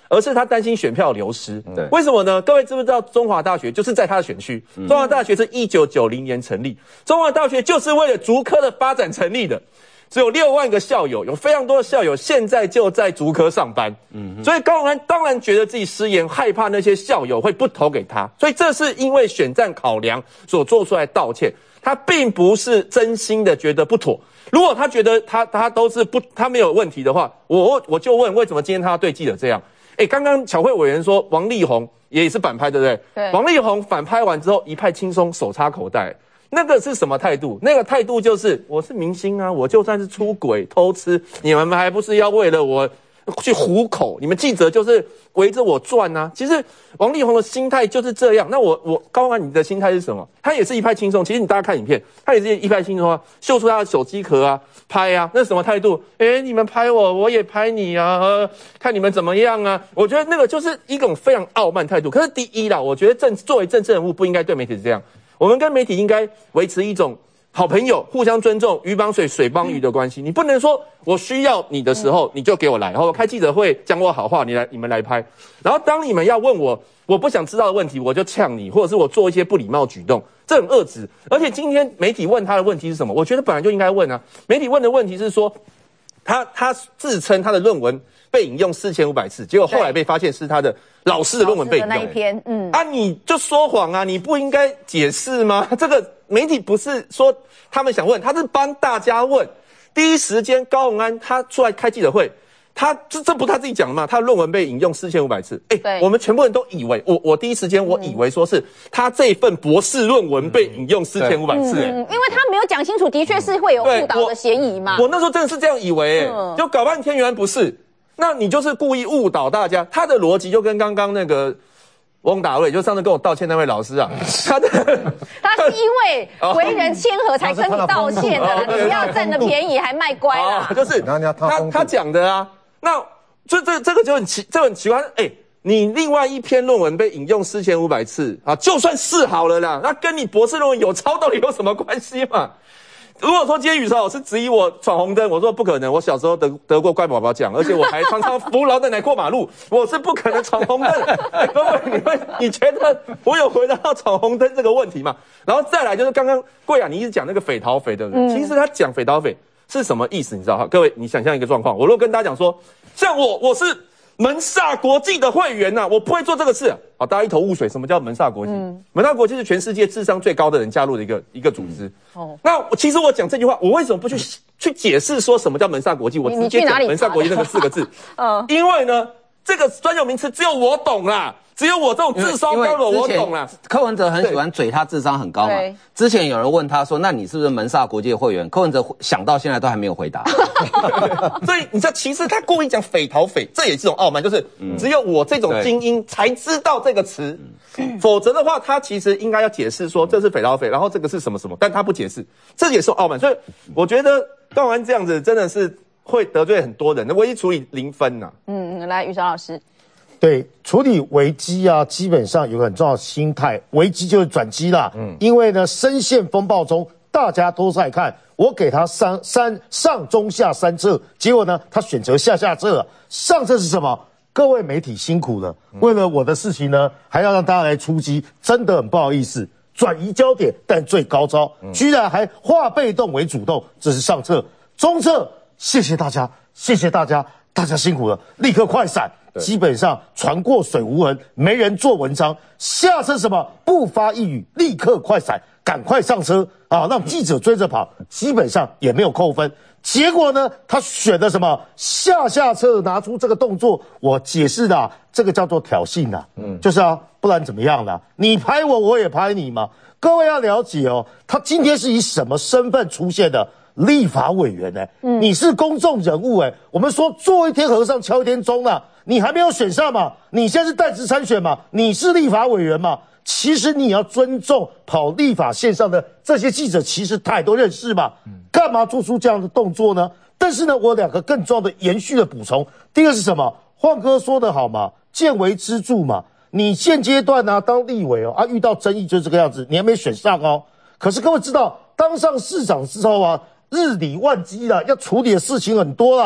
而是他担心选票流失。 对， 为什么呢？各位知不知道中华大学就是在他的选区？嗯、中华大学是一九九零年成立，中华大学就是为了竹科的发展成立的。只有六万个校友，有非常多的校友现在就在竹科上班。嗯，所以高虹安当然觉得自己失言，害怕那些校友会不投给他，所以这是因为选战考量所做出来道歉。他并不是真心的觉得不妥。如果他觉得他他都是不他没有问题的话，我我就问为什么今天他要对记者这样？哎，刚刚巧慧委员说王力宏也是反拍，对不对？对。王力宏反拍完之后一派轻松，手插口袋。那个是什么态度？那个态度就是我是明星啊，我就算是出轨偷吃，你们还不是要为了我去糊口？你们记者就是围着我转啊！其实王力宏的心态就是这样。那我我高虹安你的心态是什么？他也是一派轻松。其实你大家看影片，他也是一派轻松啊，秀出他的手机壳啊，拍啊，那什么态度？哎，你们拍我，我也拍你啊，呃，看你们怎么样啊？我觉得那个就是一种非常傲慢态度。可是第一啦，我觉得政作为政治人物不应该对媒体是这样。我们跟媒体应该维持一种好朋友、互相尊重、鱼帮水、水帮鱼的关系。你不能说我需要你的时候你就给我来，然后开记者会讲我好话，你来你们来拍。然后当你们要问我我不想知道的问题，我就呛你，或者是我做一些不礼貌举动，这很恶质。而且今天媒体问他的问题是什么？我觉得本来就应该问啊。媒体问的问题是说，他他自称他的论文被引用四千五百次，结果后来被发现是他的老师的论文被引用那一篇，嗯啊，你就说谎啊，你不应该解释吗？这个媒体不是说他们想问，他是帮大家问。第一时间高虹安他出来开记者会，他这这不是他自己讲的吗？他的论文被引用四千五百次，哎、欸，我们全部人都以为，我我第一时间我以为说是他这份博士论文被引用四千五百次、欸， 嗯，因为他没有讲清楚，的确是会有误导的嫌疑嘛。 我, 我那时候真的是这样以为、欸，嗯，就搞半天原来不是。那你就是故意误导大家，他的逻辑就跟刚刚那个翁达瑞，就上次跟我道歉那位老师啊，他的他是因为为人谦和才跟你道歉的啦，你不要占了便宜还卖乖啦， 哦、就是他他讲的啊，那这这这个就很奇，这很奇怪，哎、欸，你另外一篇论文被引用四千五百次啊，就算是好了啦，那跟你博士论文有抄到底有什么关系嘛？如果说今天宇潮老师质疑我闯红灯，我说不可能，我小时候得得过乖宝宝奖，而且我还常常扶老奶奶过马路，我是不可能闯红灯。各位，你们你觉得我有回答到闯红灯这个问题吗？然后再来就是刚刚贵雅你一直讲那个匪逃匪，对不对？嗯、其实他讲匪逃匪是什么意思？你知道哈？各位，你想象一个状况，我如果跟大家讲说，像我我是门萨国际的会员呐、啊，我不会做这个事、啊。好，大家一头雾水，什么叫门萨国际？嗯、门萨国际是全世界智商最高的人加入的一个一个组织。嗯、哦，那其实我讲这句话，我为什么不去去解释说什么叫门萨国际？我直接讲门萨国际那个四个字。嗯，因为呢，这个专有名词只有我懂啦。只有我这种智商高的我懂啦。 柯文哲很喜欢嘴他智商很高嘛。之前有人问他说：“那你是不是门萨国际的会员？”柯文哲想到现在都还没有回答。 所以你知道，其实他故意讲匪逃匪，这也是一种傲慢，就是只有我这种精英才知道这个词，嗯、否则的话，他其实应该要解释说这是匪逃匪，然后这个是什么什么，但他不解释，这也是傲慢。所以我觉得高虹安这样子真的是会得罪很多人，唯一处理零分呐、啊。 嗯，来，宇潮老师。 对，处理危机啊，基本上有个很重要的心态，危机就是转机啦。嗯，因为呢，深陷风暴中，大家都在看，我给他三三上中下三策，结果呢，他选择下下策，上策是什么？各位媒体辛苦了，为了我的事情呢，还要让大家来出击，真的很不好意思，转移焦点，但最高招，居然还化被动为主动，这是上策。中策，谢谢大家，谢谢大家，大家辛苦了，立刻快闪。基本上船过水无痕，没人做文章。下车什么？不发一语，立刻快闪，赶快上车啊！让记者追着跑，基本上也没有扣分。结果呢，他选的什么？下下车拿出这个动作，我解释的、啊、这个叫做挑衅啊，嗯，就是啊，不然怎么样呢？你拍我，我也拍你嘛。各位要了解哦，他今天是以什么身份出现的？立法委员哎、欸，嗯、你是公众人物哎、欸，我们说做一天和尚敲一天钟啊，你还没有选上嘛，你现在是代职参选嘛，你是立法委员嘛，其实你要尊重跑立法线上的这些记者，其实他也都认识嘛，干嘛做出这样的动作呢？但是呢，我有两个更重要的延续的补充，第一个是什么？晃哥说得好嘛，见微知著嘛，你现阶段呢、啊、当立委哦啊，遇到争议就是这个样子，你还没选上哦，可是各位知道，当上市长之后啊。日理万机啦，要处理的事情很多啦，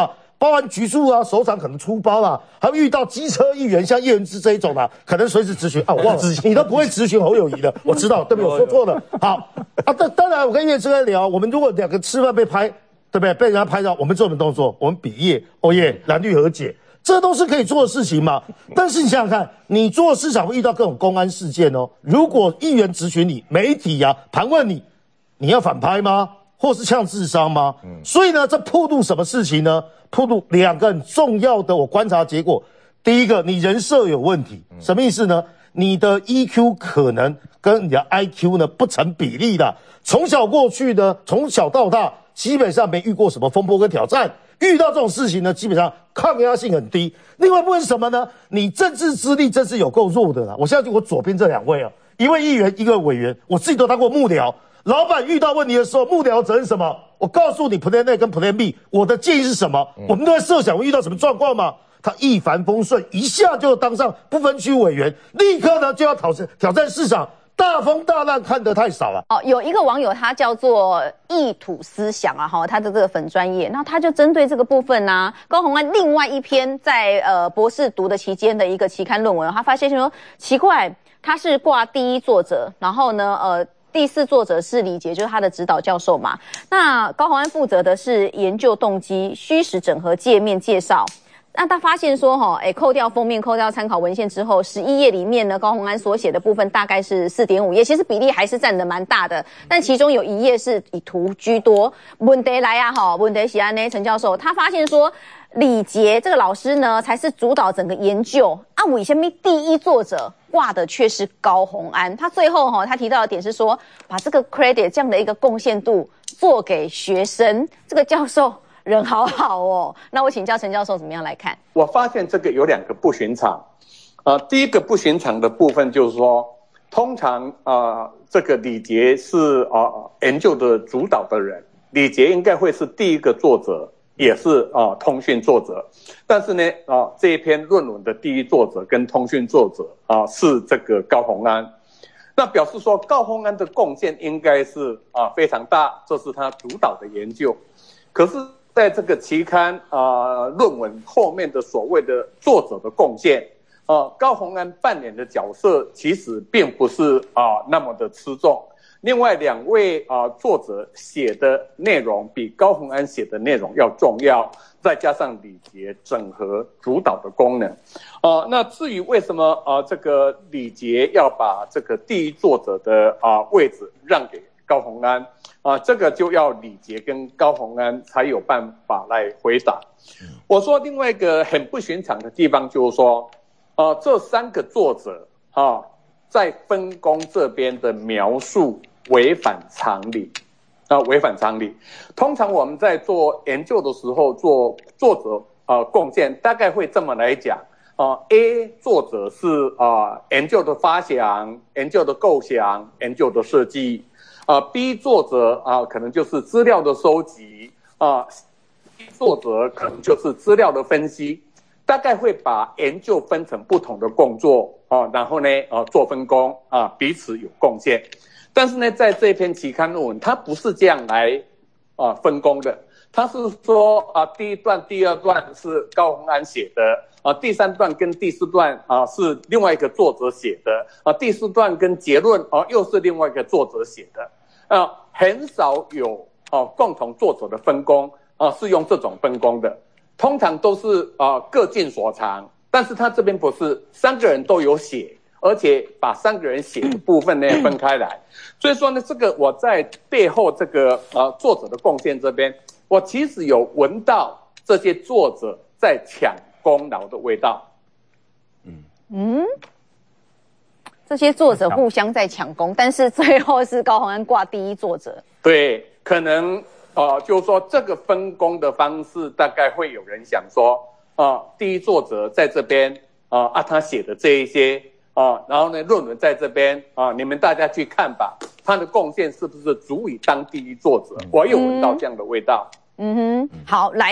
包含局处啊，首长可能出包啦，还会遇到机车议员，像叶元之这一种啊，可能随时质询啊，我忘了，你都不会质询侯友宜的，我知道，对不对？我说错了。好啊，当当然，我跟叶元之在聊，我们如果两个吃饭被拍，对不对？被人家拍到，我们做什么动作？我们比耶，哦耶，蓝绿和解。这都是可以做的事情嘛？但是你想想看，你做市场会遇到各种公安事件哦。如果议员质询你，媒体啊盘问你，你要反拍吗？或是呛智商吗？嗯，所以呢，这暴露什么事情呢？暴露两个很重要的我观察结果。第一个，你人设有问题，什么意思呢？你的 E Q 可能跟你的 I Q 呢不成比例的。从小过去呢，从小到大基本上没遇过什么风波跟挑战。遇到这种事情呢，基本上抗压性很低。另外一部分是什么呢？你政治资历真是有够弱的啦。我相信我左边这两位啊，一位议员，一个委员，我自己都当过幕僚。老板遇到问题的时候，幕僚责任什么？我告诉你 Plan A 跟 Plan B， 我的建议是什么？嗯、我们都在设想会遇到什么状况嘛。他一帆风顺，一下就当上不分区委员，立刻呢就要挑战挑战市长。大风大浪看得太少了。 哦，有一个网友他叫做意图思想啊，哈，他的这个粉专页，那他就针对这个部分呢、啊，高虹安另外一篇在呃博士读的期间的一个期刊论文，他发现说奇怪，他是挂第一作者，然后呢，呃。第四作者是李杰，就是他的指导教授嘛。那高虹安负责的是研究动机、虚实整合界面介绍。那他发现说，哈，哎，扣掉封面、扣掉参考文献之后，十一页里面呢，高虹安所写的部分大概是四点五页，其实比例还是占得蛮大的。但其中有一页是以图居多。问题来啊，哈，问题是安呢，陈教授他发现说，李杰这个老师呢，才是主导整个研究啊，为什么第一作者挂的却是高虹安？他最后哈，他提到的点是说，把这个 credit 这样的一个贡献度做给学生，这个教授。人好好哦，那我请教陈教授怎么样来看？ 我发现这个有两个不寻常，呃，第一个不寻常的部分就是说，通常啊、呃，这个李杰是啊、呃、研究的主导的人，李杰应该会是第一个作者，也是啊、呃、通讯作者，但是呢啊、呃、这一篇论文的第一作者跟通讯作者啊、呃、是这个高虹安，那表示说高虹安的贡献应该是啊、呃、非常大，这是他主导的研究，可是。在这个期刊啊、呃、论文后面的所谓的作者的贡献啊、呃，高虹安扮演的角色其实并不是啊、呃、那么的吃重。另外两位啊、呃、作者写的内容比高虹安写的内容要重要，再加上李杰整合主导的功能啊、呃。那至于为什么啊、呃、这个李杰要把这个第一作者的啊、呃、位置让给高虹安？啊，这个就要李杰跟高虹安才有办法来回答。我说另外一个很不寻常的地方就是说，啊，这三个作者啊，在分工这边的描述违反常理，啊，违反常理。通常我们在做研究的时候，做作者啊贡献，大概会这么来讲。啊 ，A 作者是啊研究的发想、研究的构想、研究的设计。啊 ，B 作者啊，可能就是资料的收集啊 ，C 作者可能就是资料的分析，大概会把研究分成不同的工作啊，然后呢，啊做分工啊，彼此有贡献。但是呢，在这篇期刊论文，它不是这样来啊分工的，它是说啊，第一段、第二段是高虹安写的。啊，第三段跟第四段啊是另外一个作者写的啊，第四段跟结论啊又是另外一个作者写的啊，很少有啊共同作者的分工啊是用这种分工的，通常都是啊各尽所长，但是他这边不是三个人都有写，而且把三个人写的部分呢分开来，所以说呢，这个我在背后这个啊作者的贡献这边，我其实有闻到这些作者在抢功劳的味道。 嗯嗯，这些作者互相在抢功，但是最后是高虹安挂第一作者。 对，可能呃，就是说这个分工的方式，大概会有人想说啊、呃，第一作者在这边啊、呃、啊，他写的这一些啊、呃，然后呢，论文在这边啊、呃，你们大家去看吧，他的贡献是不是足以当第一作者？我有闻到这样的味道。 嗯哼，好，来，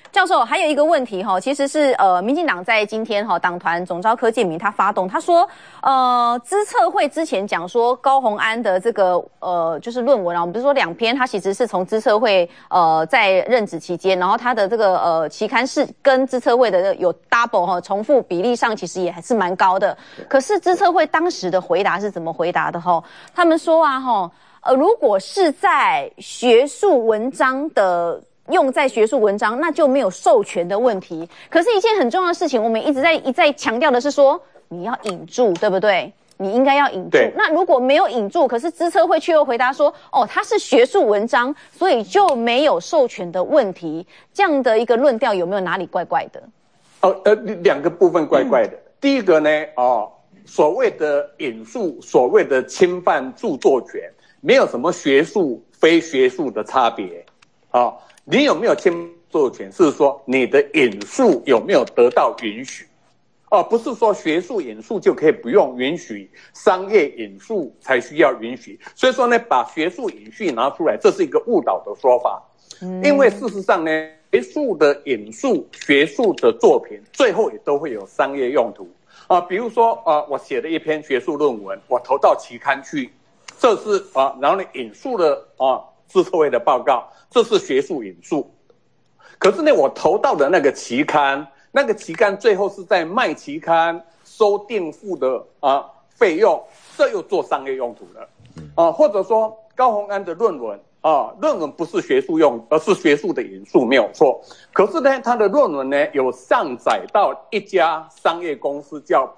教授还有一个问题哈，其实是呃，民进党在今天哈党团总召柯建铭他发动，他说呃，资策会之前讲说高虹安的这个呃就是论文啊，我们不是说两篇，他其实是从资策会呃在任职期间，然后他的这个呃期刊是跟资策会的有 double 哈重复比例上其实也还是蛮高的。可是资策会当时的回答是怎么回答的哈？他们说啊哈，呃如果是在学术文章的。用在学术文章，那就没有授权的问题。可是，一件很重要的事情，我们一直在一再强调的是说，你要引注，对不对？你应该要引注。那如果没有引注，可是资策会却又回答说，哦，它是学术文章，所以就没有授权的问题。这样的一个论调有没有哪里怪怪的？ 哦，呃，两个部分怪怪的。嗯、第一个呢，哦，所谓的引述，所谓的侵犯著作权，没有什么学术非学术的差别，啊、哦。你有没有侵著作权？是说你的引述有没有得到允许？哦，不是说学术引述就可以不用允许，商业引述才需要允许。所以说呢，把学术引述拿出来，这是一个误导的说法。嗯、因为事实上呢，学术的引述、学术的作品，最后也都会有商业用途啊。比如说啊，我写了一篇学术论文，我投到期刊去，这是啊，然后呢引述了啊资策会的报告。这是学术引述，可是呢，我投到的那个期刊，那个期刊最后是在卖期刊收订付的啊费用，这又做商业用途了啊，或者说高虹安的论文啊，论文不是学术用，而是学术的引述没有错，可是呢，他的论文呢有上载到一家商业公司叫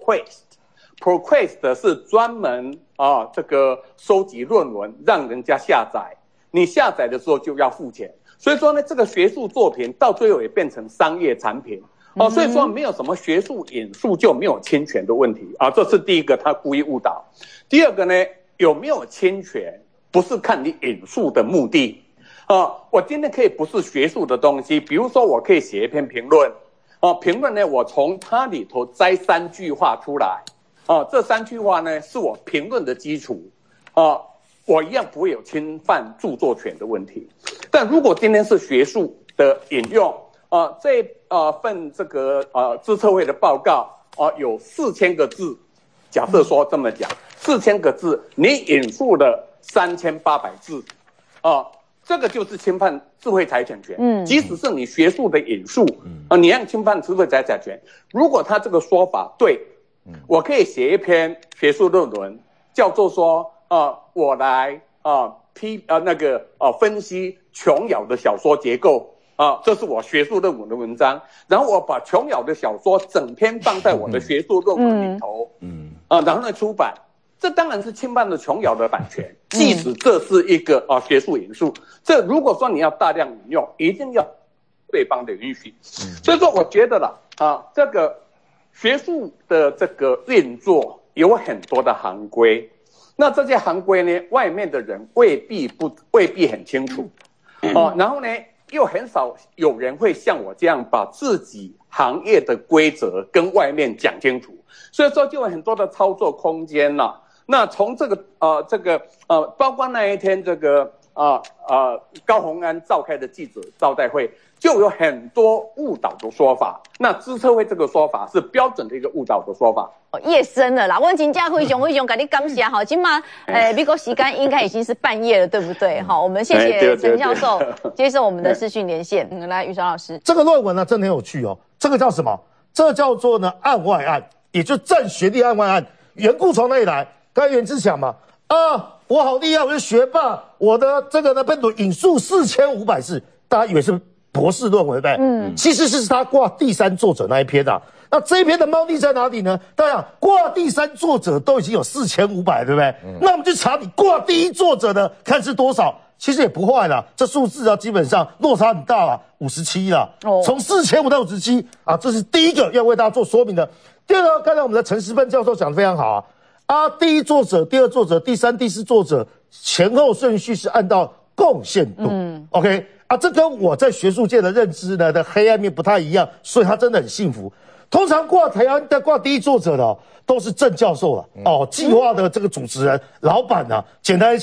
ProQuest，ProQuest 是专门啊这个收集论文让人家下载。你下载的时候就要付钱，所以说呢，这个学术作品到最后也变成商业产品哦。所以说没有什么学术引述就没有侵权的问题啊，这是第一个，他故意误导。第二个呢，有没有侵权，不是看你引述的目的啊。我今天可以不是学术的东西，比如说我可以写一篇评论啊，评论呢我从它里头摘三句话出来啊，这三句话呢是我评论的基础啊。我一样不会有侵犯著作权的问题，但如果今天是学术的引用，啊、呃，这呃份这个呃资策会的报告啊、呃、有四千个字，假设说这么讲，四千个字，你引述了三千八百字，啊、呃，这个就是侵犯智慧财产权。嗯，即使是你学术的引述，啊、呃，你要侵犯智慧财产权。如果他这个说法对，我可以写一篇学术论文，叫做说。啊、呃，我来啊、呃、批啊、呃、那个啊、呃、分析琼瑶的小说结构啊、呃，这是我学术论文的文章。然后我把琼瑶的小说整篇放在我的学术论文里头，嗯啊、呃，然后呢出版，这当然是侵犯了琼瑶的版权。即使这是一个啊、呃、学术引述，这如果说你要大量引用，一定要对方的允许。所以说，我觉得啦啊，这个学术的这个运作有很多的行规。那这些行规呢，外面的人未必不未必很清楚，哦，然后呢，又很少有人会像我这样把自己行业的规则跟外面讲清楚，所以说就有很多的操作空间了。那从这个呃这个呃，包括那一天这个啊啊、呃呃、高虹安召开的记者招待会，就有很多误导的说法。那资策会这个说法是标准的一个误导的说法。 夜深了啦，我真正非常非常感你感谢哈，今嘛呃美国时间应该已经是半夜了，对不对？好，我们谢谢陈教授接受我们的视讯连线。嗯，来，宇韶老师， 这个论文呢真的很有趣哦，这个叫什么？这个叫做呢案外案，也就占学历案外案。缘故从哪里来？刚才袁志讲嘛，啊，我好厉害，我是学霸，我的这个呢被引述四千五百字，大家以为是博士论文对不对？嗯，其实是他挂第三作者那一篇啊。那这一篇的猫腻在哪里呢？大家想，挂第三作者都已经有四千五百，对不对？嗯、那我们就查你挂第一作者的，看是多少。其实也不坏啦，这数字啊，基本上落差很大啦，五十七啦。哦，从四千五到五十七啊，这是第一个要为大家做说明的。第二个，刚才我们的陈时芬教授讲得非常好啊。啊，第一作者、第二作者、第三、第四作者前后顺序是按照贡献度。嗯 ，OK 啊，这跟我在学术界的认知呢的黑暗面不太一样，所以他真的很幸福。通常挂台湾的挂第一作者的、哦、都是郑教授了哦，计划的这个主持人、老板呢、啊，简单来讲，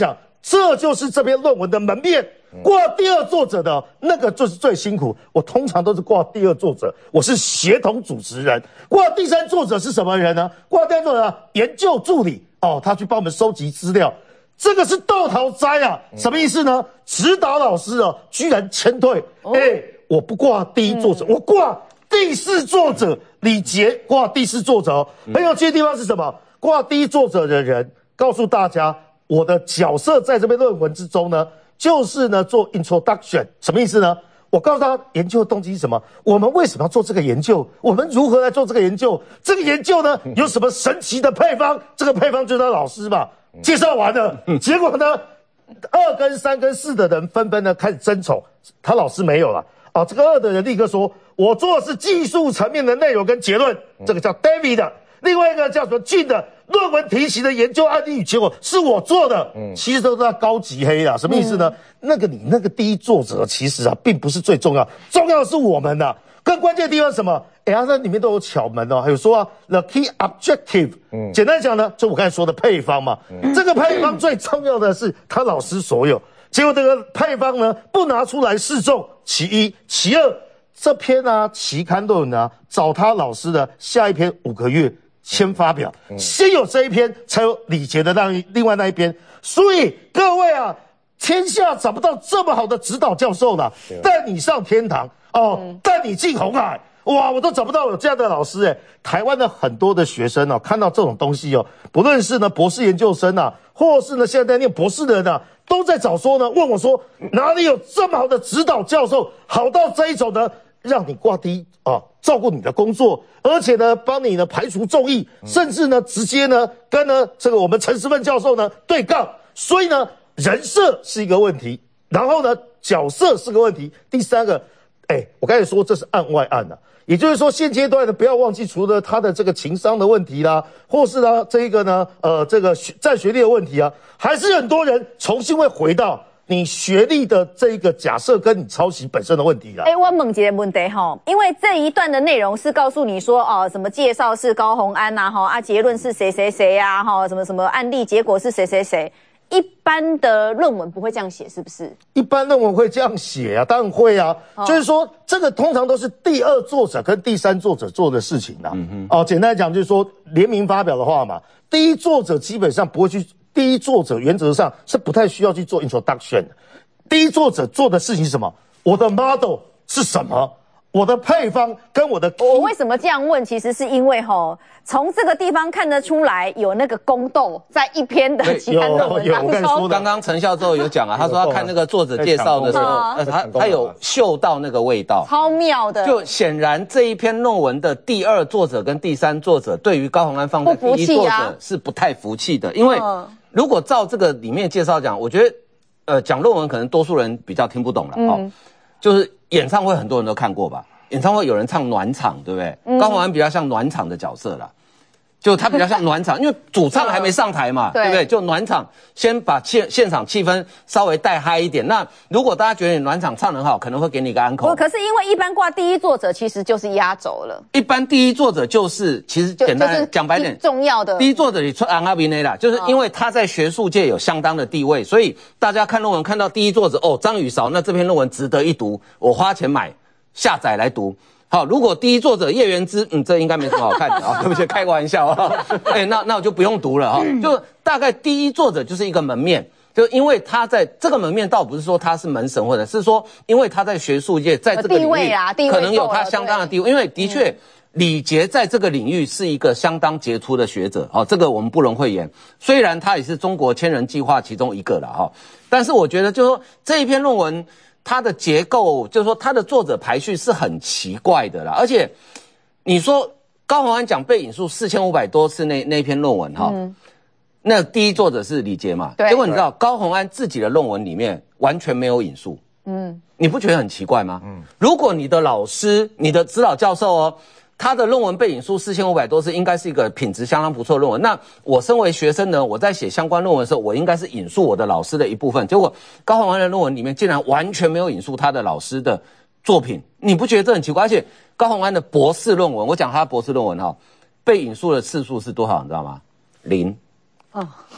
这就是这篇论文的门面。挂第二作者的那个就是最辛苦，我通常都是挂第二作者，我是协同主持人。挂第三作者是什么人呢？挂第三作者呢研究助理哦，他去帮我们收集资料。这个是豆桃斋啊，什么意思呢？指导老师啊，居然谦退。哎、哦欸，我不挂第一作者，嗯、我挂第四作者李杰，挂第四作者哦。很有趣的地方是什么？挂第一作者的人告诉大家，我的角色在这篇论文之中呢。就是呢，做 introduction 什么意思呢？我告诉他研究的动机是什么，我们为什么要做这个研究，我们如何来做这个研究，这个研究呢有什么神奇的配方，这个配方就是他老师嘛。介绍完了，结果呢，二跟三跟四的人纷纷呢开始争宠，他老师没有了啊。这个二的人立刻说，我做的是技术层面的内容跟结论，这个叫 David 的。另外一个叫什么俊的论文题型的研究案例与结果是我做的，嗯，其实都是他高级黑啦，什么意思呢？嗯、那个你那个第一作者其实啊，并不是最重要，重要的是我们呐。更关键的地方是什么？哎呀，那里面都有巧门哦，还有说啊 ，the key objective，嗯，简单讲呢，就我刚才说的配方嘛，嗯、这个配方最重要的是他老师所有，结果这个配方呢不拿出来示众，其一，其二，这篇啊期刊论文啊，找他老师的下一篇五个月。先发表，先有这一篇，才有李杰的那另外那一边。所以各位啊，天下找不到这么好的指导教授了，带你上天堂哦，带你进红海，哇，我都找不到有这样的老师哎。台湾的很多的学生哦，看到这种东西哦，不论是呢博士研究生啊，或是呢现在在念博士的人啊，都在找说呢，问我说哪里有这么好的指导教授，好到这一种呢，让你挂低啊，照顾你的工作。而且呢，帮你呢排除众议，甚至呢直接呢跟呢这个我们陈时芬教授呢对杠，所以呢人设是一个问题，然后呢角色是个问题，第三个，哎，我刚才说这是案外案啊，也就是说现阶段呢不要忘记，除了他的这个情商的问题啦，或是呢这个呢呃这个占学历的问题啊，还是很多人重新会回到。你学历的这个假设跟你抄袭本身的问题啦。 哎、欸，我问一个问题哈，因为这一段的内容是告诉你说哦，什么介绍是高虹安呐，哈啊结论是谁谁谁呀，哈什么什么案例结果是谁谁谁。一般的论文不会这样写，是不是？ 一般论文会这样写啊，当然会啊。哦、就是说，这个通常都是第二作者跟第三作者做的事情啦。嗯哼。哦，简单来讲就是说，联名发表的话嘛，第一作者基本上不会去。第一作者原则上是不太需要去做 introduction 的。第一作者做的事情是什么？我的 model 是什么？我的配方跟我的 key... 我为什么这样问？其实是因为吼，从这个地方看得出来有那个宫斗在一篇的期刊论文当中。 刚刚陈孝周有讲啊，他说他看那个作者介绍的时候，呃、他他有嗅到那个味道， 超妙的。 就显然这一篇论文的第二作者跟第三作者对于高虹安放在第一作者是不太服气的，因为如果照这个里面介绍讲，我觉得呃讲论文可能多数人比较听不懂了哦。嗯就是演唱会很多人都看过吧？演唱会有人唱暖场，对不对？嗯、高虹安比较像暖场的角色啦，就他比较像暖场，因为主唱还没上台嘛，对不对？就暖场，先把现现场气氛稍微带嗨一点。那如果大家觉得你暖场唱得很好，可能会给你一个安可。 可是因为一般挂第一作者其实就是压轴了。 一般第一作者就是其实简单讲白点， 重要的第一作者你出安阿比内啦，就是因为他在学术界有相当的地位，所以大家看论文看到第一作者哦张宇韶，那这篇论文值得一读，我花钱买下载来读。好，如果第一作者叶元之，嗯，这应该没什么好看的啊，对不起，开个玩笑啊。哎、欸，那那我就不用读了哈，就大概第一作者就是一个门面，就因为他在这个门面，倒不是说他是门神或者是说，因为他在学术界在这个领域可能有他相当的地位，因为的确李杰在这个领域是一个相当杰出的学者，好，这个我们不容讳言。虽然他也是中国千人计划其中一个了哈，但是我觉得就是说这一篇论文。它的结构就是说，它的作者排序是很奇怪的啦，而且你说高虹安讲被引述四千五百多次那那篇论文哈，嗯、那第一作者是李杰嘛，结果你知道高虹安自己的论文里面完全没有引述，嗯，你不觉得很奇怪吗？嗯，如果你的老师、你的指导教授哦。他的论文被引述四千五百多次，应该是一个品质相当不错的论文。那我身为学生呢，我在写相关论文的时候，我应该是引述我的老师的一部分。结果高虹安的论文里面竟然完全没有引述他的老师的作品，你不觉得这很奇怪？而且高虹安的博士论文，我讲他的博士论文哈，被引述的次数是多少？你知道吗？零。哦，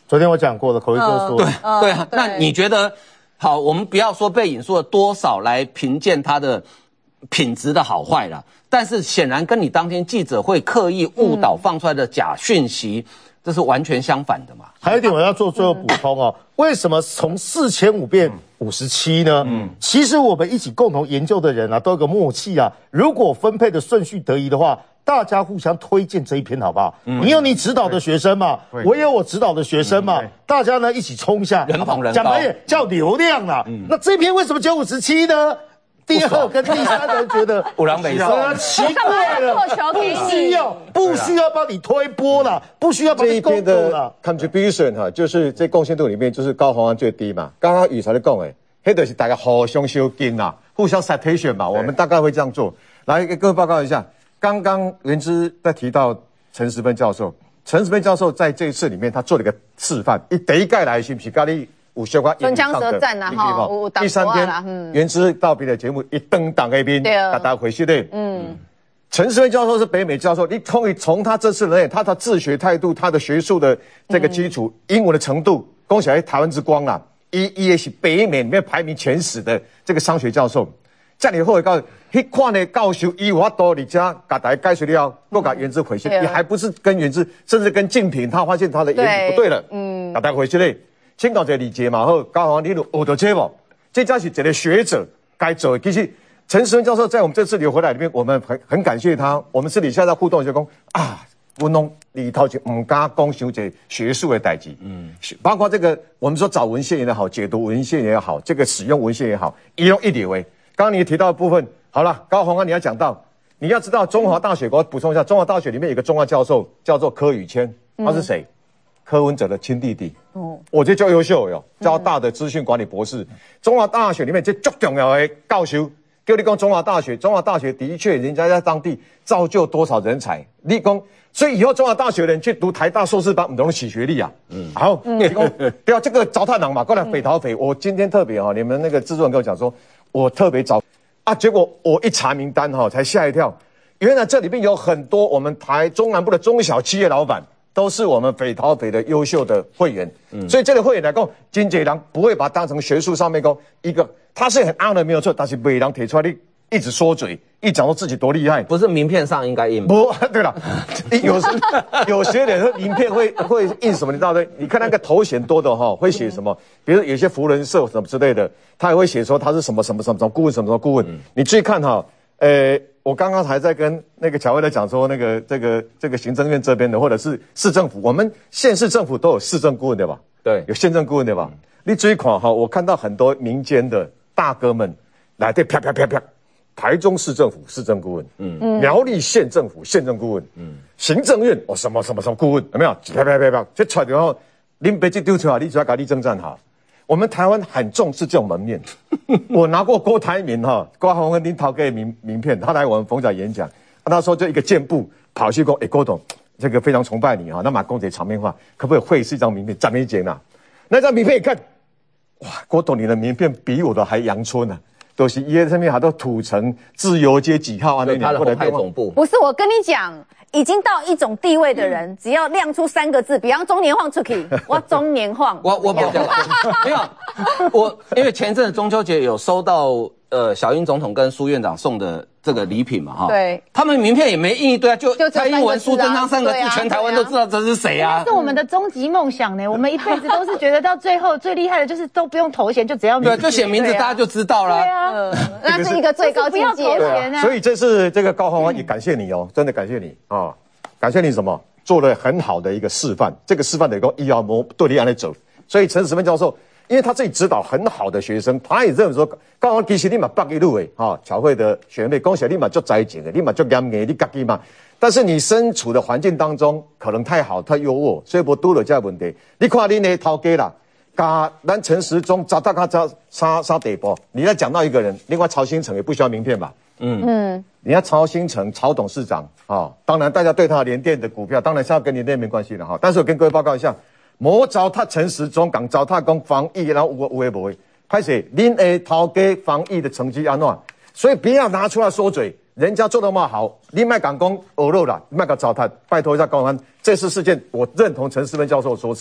昨天我讲过的口味哥说， 对对啊，那你觉得好？我们不要说被引述了多少来评鉴它的品质的好坏了，但是显然跟你当天记者会刻意误导放出来的假讯息，这是完全相反的嘛。 还有一点我要做最后补充哦，为什么从四千五变五十七呢？嗯，其实我们一起共同研究的人啊，都有个默契啊。如果分配的顺序得宜的话，大家互相推荐这一篇好不好？嗯、你有你指导的学生嘛，我也有我指导的学生嘛，嗯、大家呢一起冲一下， 人捧人高， 讲白点叫流量啦。嗯、那这篇为什么只有五十七呢？第二跟第三人觉得五郎美寿奇怪了，不需要不需要帮你推播了，不需要帮你公布了。 contribution 哈，就是这贡献度里面就是高虹安最低嘛。刚刚宇才在讲诶，黑的是大家互相修订啦，互相 citation 嘛，我们大概会这样做。来给各位报告一下，刚刚元之在提到陈时芬教授，陈时芬教授在这一次里面他做了一个示范，一第一盖来是不是咖喱？ 唇枪舌战啊，哈！ 第三天，元之到别的节目一登党 A 兵，大家回去的。嗯，陈时芬教授是北美教授，你可以从他这次呢，他的自学态度，他的学术的这个基础，英文的程度，恭喜来台湾之光啦！一也是北美里面排名前十的这个商学教授。这样以后告一看呢，教授伊有法度，你家给大家解释了，不给元之回去，也还不是跟元之，甚至跟竞品，他发现他的言语不对了，嗯，大家回去嘞。先讲一个理解嘛，好，高虹安你有学到这无？这才是一个学者该做的。其实陈时芬教授在我们这次留回来里面，我们很很感谢他。我们私底下在互动就讲啊，我弄里头就唔敢讲修这学术的代志，嗯，包括这个我们说找文献也好，解读文献也好，这个使用文献也好，一用一点为。刚刚你提到的部分，好了，高虹安你要讲到，你要知道中华大学，我补充一下，中华大学里面有一个重要教授叫做柯宇谦，他是谁？嗯柯文哲的亲弟弟，哦，我这较优秀哟，交大的资讯管理博士，嗯、中华大学里面这最重要的教授，叫你讲中华大学，中华大学的确人家在当地造就多少人才，你讲，所以以后中华大学的人去读台大硕士班，不能起学历啊，嗯，好，你讲，对啊，这个糟蹋人嘛，过来匪逃匪，我今天特别哈，你们那个制作人跟我讲说，我特别早啊，结果我一查名单哈，才吓一跳，原来这里面有很多我们台中南部的中小企业老板。都是我们匪逃匪的优秀的会员，嗯，所以这个会员来讲，金杰良不会把它当成学术上面讲一个，他是很安的没有错，但是北良铁出来你一直说嘴，一讲说自己多厉害， 不是名片上应该印吗？ 不，对了，有时有些人名片会会印什么，你知道对？你看那个头衔多的哈，会写什么？比如有些福人社什么之类的，他也会写说他是什么什么什么什么顾问什么什么顾问，嗯、你注意看哈，呃。我刚刚还在跟那个乔威在讲说，那个这个这个行政院这边的，或者是市政府，我们县市政府都有市政顾问对吧？ 对， 有县政顾问对吧？嗯、你注意看哈，我看到很多民间的大哥们来对啪啪啪啪，台中市政府市政顾问，嗯，苗栗县政府县政顾问，嗯，行政院哦什么什么什么顾问有没有？啪啪啪啪，这出来然后林北这丢出来，你只要搞立正站好。我们台湾很重视这种门面，我拿过郭台铭哈，郭宏跟林涛给名名片，他来我们逢甲演讲，他说就一个箭步跑去说，哎，郭董，这个非常崇拜你哈，那马公姐场面话，可不可以绘制一张名片？展面简呐，那张名片一看，哇，郭董你的名片比我的还阳春啊，都是耶上面还都土城自由街几号啊， 那他的红海总部。 不是，我跟你讲。已经到一种地位的人，只要亮出三个字，比方中年晃出去，我中年晃。 我我不这样，没有，我因为前一阵子中秋节有收到呃小英总统跟苏院长送的这个礼品嘛哈，对，他们名片也没印一堆啊，就蔡英文、苏贞昌三个字，全台湾都知道这是谁啊。 这是我们的终极梦想呢，我们一辈子都是觉得到最后最厉害的就是都不用头衔，就只要名字， 对，就写名字大家就知道了。 对啊， 那是一个最高境界。 不要头衔啊。 所以这是这个高虹安也感谢你哦，真的感谢你啊。感谢你什么做了很好的一个示范，这个示范得讲医药模对你安来走，所以陈时芬教授，因为他自己指导很好的学生，他也认为说，高虹安其实你嘛北一路诶，哈，侨会的学妹，恭喜你嘛就在情的，你嘛就严严，你自己嘛，但是你身处的环境当中可能太好太优渥，所以不拄到这问题。你看你那头家啦，加咱陈时中找大家找杀杀地步，你再讲到一个人，另外曹兴诚也不需要名片吧？嗯嗯，你看曹兴诚曹董事长啊、哦，当然大家对他联电的股票，当然是要跟联电没关系的哈。但是我跟各位报告一下，莫糟蹋陈时中，讲糟蹋讲防疫，然后有有诶无诶，开始恁诶头家防疫的成绩安怎？所以不要拿出来说嘴，人家做得那么好，你卖讲讲鹅肉啦，你卖个糟蹋，拜托一下高虹安，这次事件我认同陈时芬教授的说辞，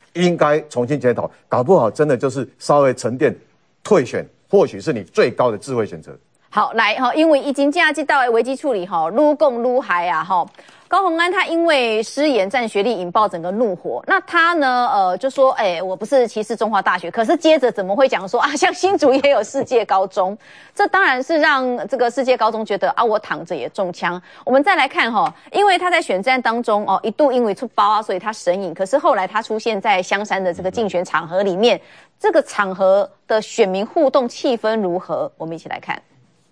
应该重新检讨，搞不好真的就是稍微沉淀退选，或许是你最高的智慧选择。 好，来哈，因为已经这样这道的危机处理哈，愈讲愈害啊哈。高虹安他因为失言占学历引爆整个怒火，那他呢呃就说，哎、欸，我不是歧视中华大学，可是接着怎么会讲说啊，像新竹也有世界高中，这当然是让这个世界高中觉得啊，我躺着也中枪。我们再来看哈，因为他在选战当中哦一度因为出包啊，所以他神隐，可是后来他出现在香山的这个竞选场合里面，这个场合的选民互动气氛如何？我们一起来看。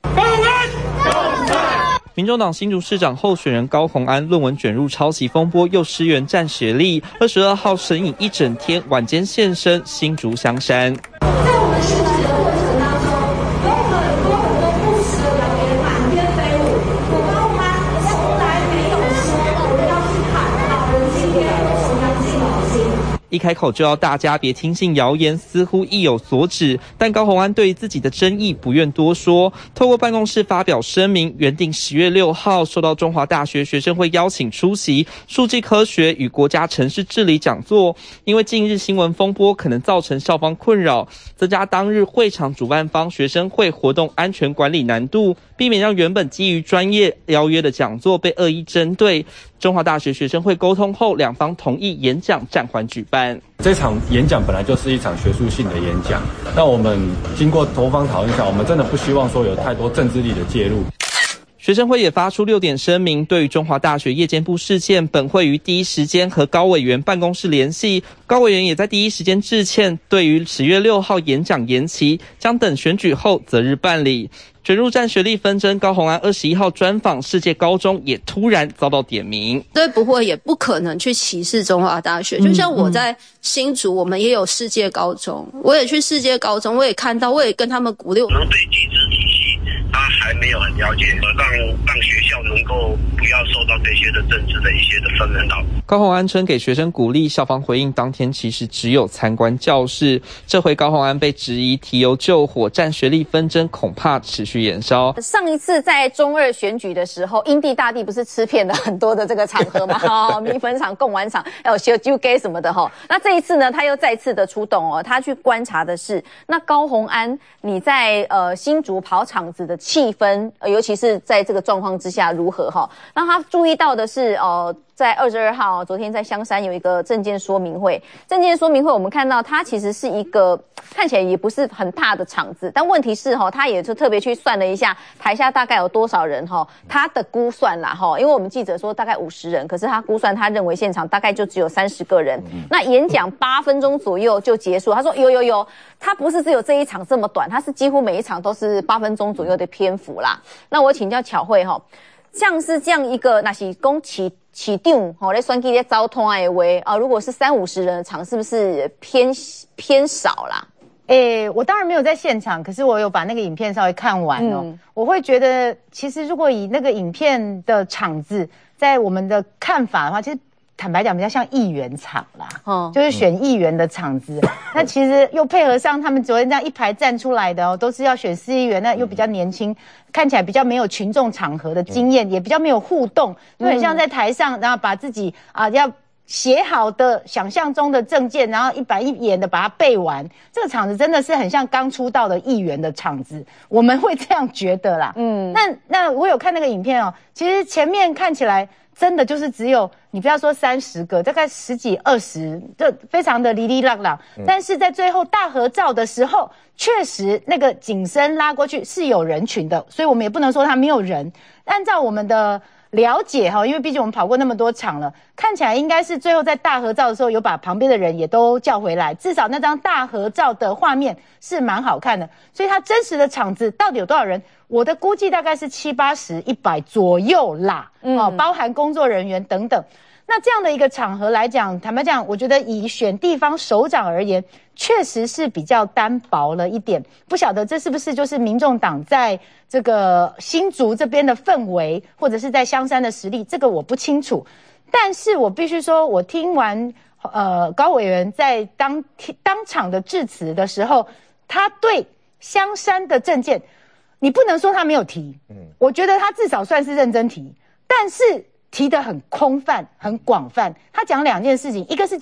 民众党新竹市长候选人高虹安论文卷入抄袭风波，又失言占学历。二十二号神隐一整天，晚间现身新竹香山。在我们选举的过程当中，有很多很多不实的谣言满天飞舞。我高虹安从来没有说我们要去砍老人今天有什么样敬老心。一开口就要大家别听信谣言，似乎意有所指。但高虹安对自己的争议不愿多说，透过办公室发表声明，原定十月六号受到中华大学学生会邀请出席数据科学与国家城市治理讲座，因为近日新闻风波可能造成校方困扰，增加当日会场主办方学生会活动安全管理难度，避免让原本基于专业邀约的讲座被恶意针对。中华大学学生会沟通后，两方同意演讲暂缓举办。 这场演讲本来就是一场学术性的演讲，那我们经过多方讨论下，我们真的不希望说有太多政治力的介入。 学生会也发出六点声明，对于中华大学夜间部事件，本会于第一时间和高委员办公室联系，高委员也在第一时间致歉，对于十月六号演讲延期，将等选举后择日办理。卷入占学历纷争，高虹安二十一号专访世界高中也突然遭到点名， 所以不会也不可能去歧视中华大学。就像我在新竹，我们也有世界高中，我也去世界高中，我也看到，我也跟他们鼓励。可能对体制体系他还没有很了解，让让学校能够不要受到这些的政治的一些的纷扰。 高虹安称给学生鼓励，校方回应当天其实只有参观教室。这回高虹安被质疑提油救火，占学历纷争恐怕持续延烧。 上一次在中二选举的时候，因地大帝不是吃遍了很多的这个场合吗？哦，米粉场、贡丸场，还有小酒给什么的哈。那这一次呢，他又再次的出动哦，他去观察的是那高虹安你在呃新竹跑场子的气氛，呃、尤其是在这个状况之下如何哈？那他注意到的是哦。呃在二十二号，昨天在香山有一个政见说明会。政见说明会，我们看到它其实是一个看起来也不是很大的场子，但问题是哈，他也就特别去算了一下台下大概有多少人哈，他的估算啦哈，因为我们记者说大概五十人，可是他估算他认为现场大概就只有三十个人。那演讲八分钟左右就结束，他说有有有，他不是只有这一场这么短，他是几乎每一场都是八分钟左右的篇幅啦。那我请教巧慧哈。像是这样一个，那是讲市市长吼来选举咧招摊的话啊，如果是三五十人的场，是不是偏偏少啦？ 诶，我当然没有在现场，可是我有把那个影片稍微看完哦。嗯、我会觉得，其实如果以那个影片的场子，在我们的看法的话，其实坦白讲比较像议员场啦，哦，就是选议员的场子。嗯、那其实又配合上他们昨天这样一排站出来的哦，都是要选市议员，那又比较年轻。看起来比较没有群众场合的经验，嗯、也比较没有互动，就很像在台上，然后把自己啊要写好的想象中的政见，然后一板一眼的把它背完。这个场子真的是很像刚出道的议员的场子，我们会这样觉得啦。嗯，那那我有看那个影片哦，其实前面看起来真的就是只有你不要说三十个，大概十几二十，就非常的哩哩浪浪。嗯、但是在最后大合照的时候，确实那个景深拉过去是有人群的，所以我们也不能说它没有人。按照我们的了解哈，因为毕竟我们跑过那么多场了，看起来应该是最后在大合照的时候有把旁边的人也都叫回来，至少那张大合照的画面是蛮好看的。所以它真实的场子到底有多少人？我的估计大概是七八十、一百左右啦，嗯、哦，包含工作人员等等。那这样的一个场合来讲，坦白讲，我觉得以选地方首长而言，确实是比较单薄了一点。不晓得这是不是就是民众党在这个新竹这边的氛围，或者是在香山的实力，这个我不清楚。但是我必须说，我听完呃高委员在当当场的致辞的时候，他对香山的政见，你不能说他没有提，嗯，我觉得他至少算是认真提，但是提得很空泛、很广泛。他讲两件事情，一个是讲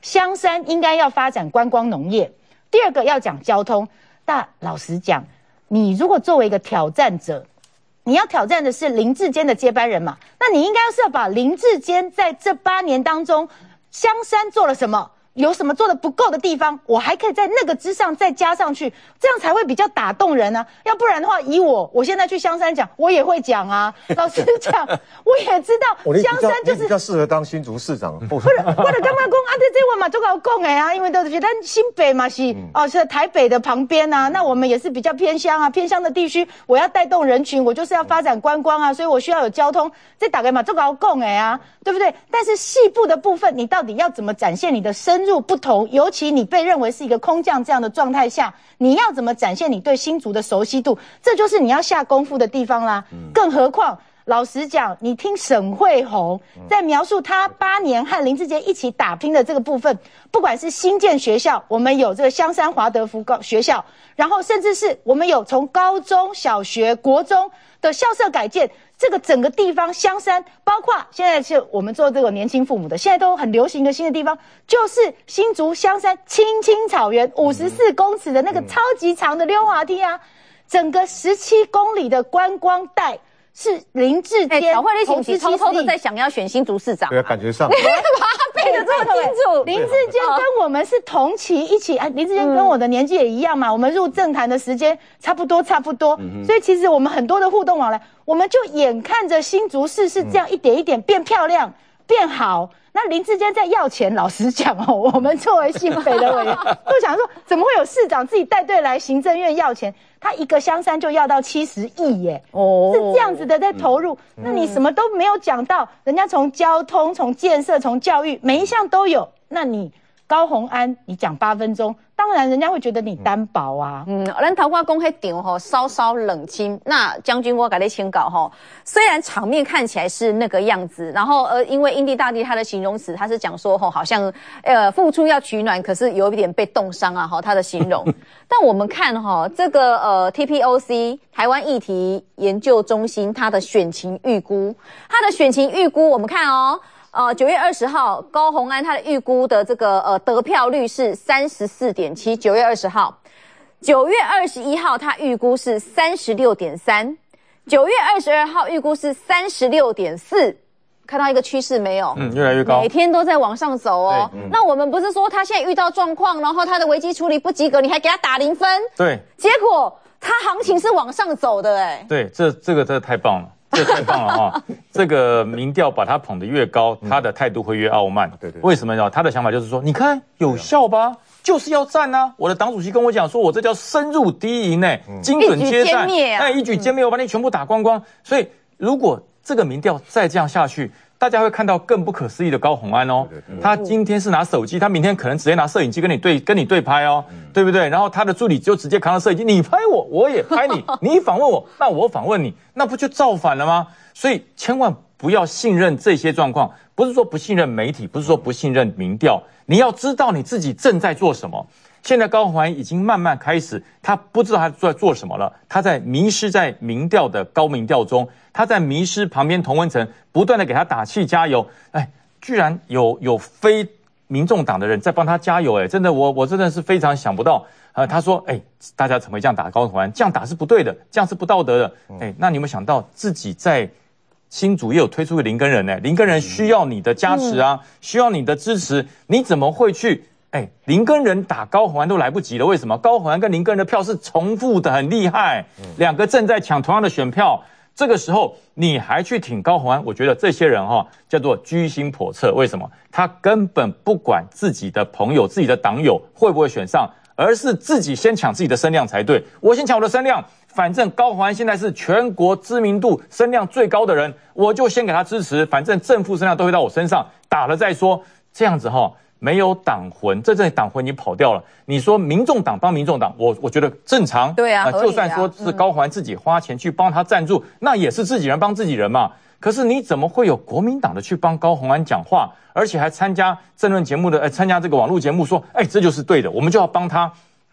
香山应该要发展观光农业，第二个要讲交通。但老实讲，你如果作为一个挑战者，你要挑战的是林智坚的接班人嘛？那你应该是要把林智坚在这八年当中，香山做了什么？有什么做的不够的地方，我还可以在那个之上再加上去，这样才会比较打动人啊。要不然的话，以我我现在去香山讲，我也会讲啊。老实讲，我也知道香山就是比较适合当新竹市长。 不是，我的干嘛讲啊？这这我嘛就搞讲的啊，因为都是咱新北嘛是、嗯、哦，是台北的旁边啊。那我们也是比较偏乡啊，偏乡的地区，我要带动人群，我就是要发展观光啊，所以我需要有交通。这大概嘛就搞讲的啊，对不对？但是细部的部分，你到底要怎么展现你的深入不同？尤其你被认为是一个空降这样的状态下，你要怎么展现你对新竹的熟悉度？这就是你要下功夫的地方啦。嗯、更何况，老实讲，你听沈慧虹在描述他八年和林智坚一起打拼的这个部分，不管是新建学校，我们有这个香山华德福高学校，然后甚至是我们有从高中小学国中的校舍改建，这个整个地方香山，包括现在是我们做这个年轻父母的，现在都很流行的新的地方，就是新竹香山青青草原五十四公尺的那个超级长的溜滑梯啊，整个十七公里的观光带。是林智坚， 小慧你是不是偷偷的在想要选新竹市长？ 对啊，感觉上。 你把他背得这么清楚。 林智坚跟我们是同期一起，啊，林智坚跟我的年纪也一样嘛，我们入政坛的时间差不多差不多，所以其实我们很多的互动往来，我们就眼看着新竹市是这样一点一点变漂亮、变好。那林智坚在要钱，老实讲哦，我们作为新北的委员，就想说，怎么会有市长自己带队来行政院要钱？他一个香山就要到七十亿耶，哦，是这样子的在投入。嗯、那你什么都没有讲到，人家从交通、从建设、从教育，每一项都有。那你高虹安，你讲八分钟，当然人家会觉得你单薄啊。 嗯，咱头我讲迄场吼，稍稍冷清。那将军我给你请稿吼，虽然场面看起来是那个样子，然后呃，因为英帝大帝他的形容词，他是讲说吼，好像呃付出要取暖，可是有一点被冻伤啊，哈，他的形容。但我们看哈，这个呃 T P O C 台湾议题研究中心它的选情预估，它的选情预估，我们看哦。呃，九月二十号，高虹安他的预估的这个呃得票率是三十四点七。九月二十号，九月二十一号他预估是三十六点三，九月二十二号预估是三十六点四。看到一个趋势没有？ 嗯，越来越高， 每天都在往上走哦。嗯、那我们不是说他现在遇到状况，然后他的危机处理不及格，你还给他打零分？ 对， 结果他行情是往上走的，哎。 对，这这个真的太棒了。这太棒了哈！这个民调把他捧得越高，他的态度会越傲慢。对对。为什么呢？他的想法就是说，你看有效吧，就是要战啊！我的党主席跟我讲说，我这叫深入敌营呢，精准接战，哎，一举歼灭，我把你全部打光光。所以，如果这个民调再这样下去，大家会看到更不可思议的高虹安哦。他今天是拿手机，他明天可能直接拿摄影机跟你对跟你对拍哦，对不对？然后他的助理就直接扛着摄影机，你拍我，我也拍你，你访问我，那我访问你，那不就造反了吗？所以千万不要信任这些状况，不是说不信任媒体，不是说不信任民调，你要知道你自己正在做什么。现在高虹安已经慢慢开始，他不知道他在做什么了，他在迷失在民调的高民调中，他在迷失旁边同温层不断的给他打气加油，哎，居然有有非民众党的人在帮他加油，哎，真的我我真的是非常想不到，呃，他说，哎，大家怎么会这样打高虹安？这样打是不对的，这样是不道德的，哎，那你有没有想到自己在新竹也有推出个林根人呢？林根人需要你的加持啊，需要你的支持，你怎么会去？哎，林根人打高虹安都来不及了，为什么？高虹安跟林根人的票是重复的，很厉害，两个正在抢同样的选票，这个时候你还去挺高虹安，我觉得这些人哈、哦、叫做居心叵测。为什么？他根本不管自己的朋友、自己的党友会不会选上，而是自己先抢自己的声量才对。我先抢我的声量，反正高虹安现在是全国知名度声量最高的人，我就先给他支持，反正正负声量都会到我身上，打了再说。这样子哈、哦。没有党魂，这阵党魂已经跑掉了。你说民众党帮民众党，我我觉得正常。 对啊， 呃、就算说是高虹安自己花钱去帮他赞助，嗯、那也是自己人帮自己人嘛。可是你怎么会有国民党的去帮高虹安讲话，而且还参加政论节目的，呃，参加这个网络节目说，哎，这就是对的，我们就要帮他。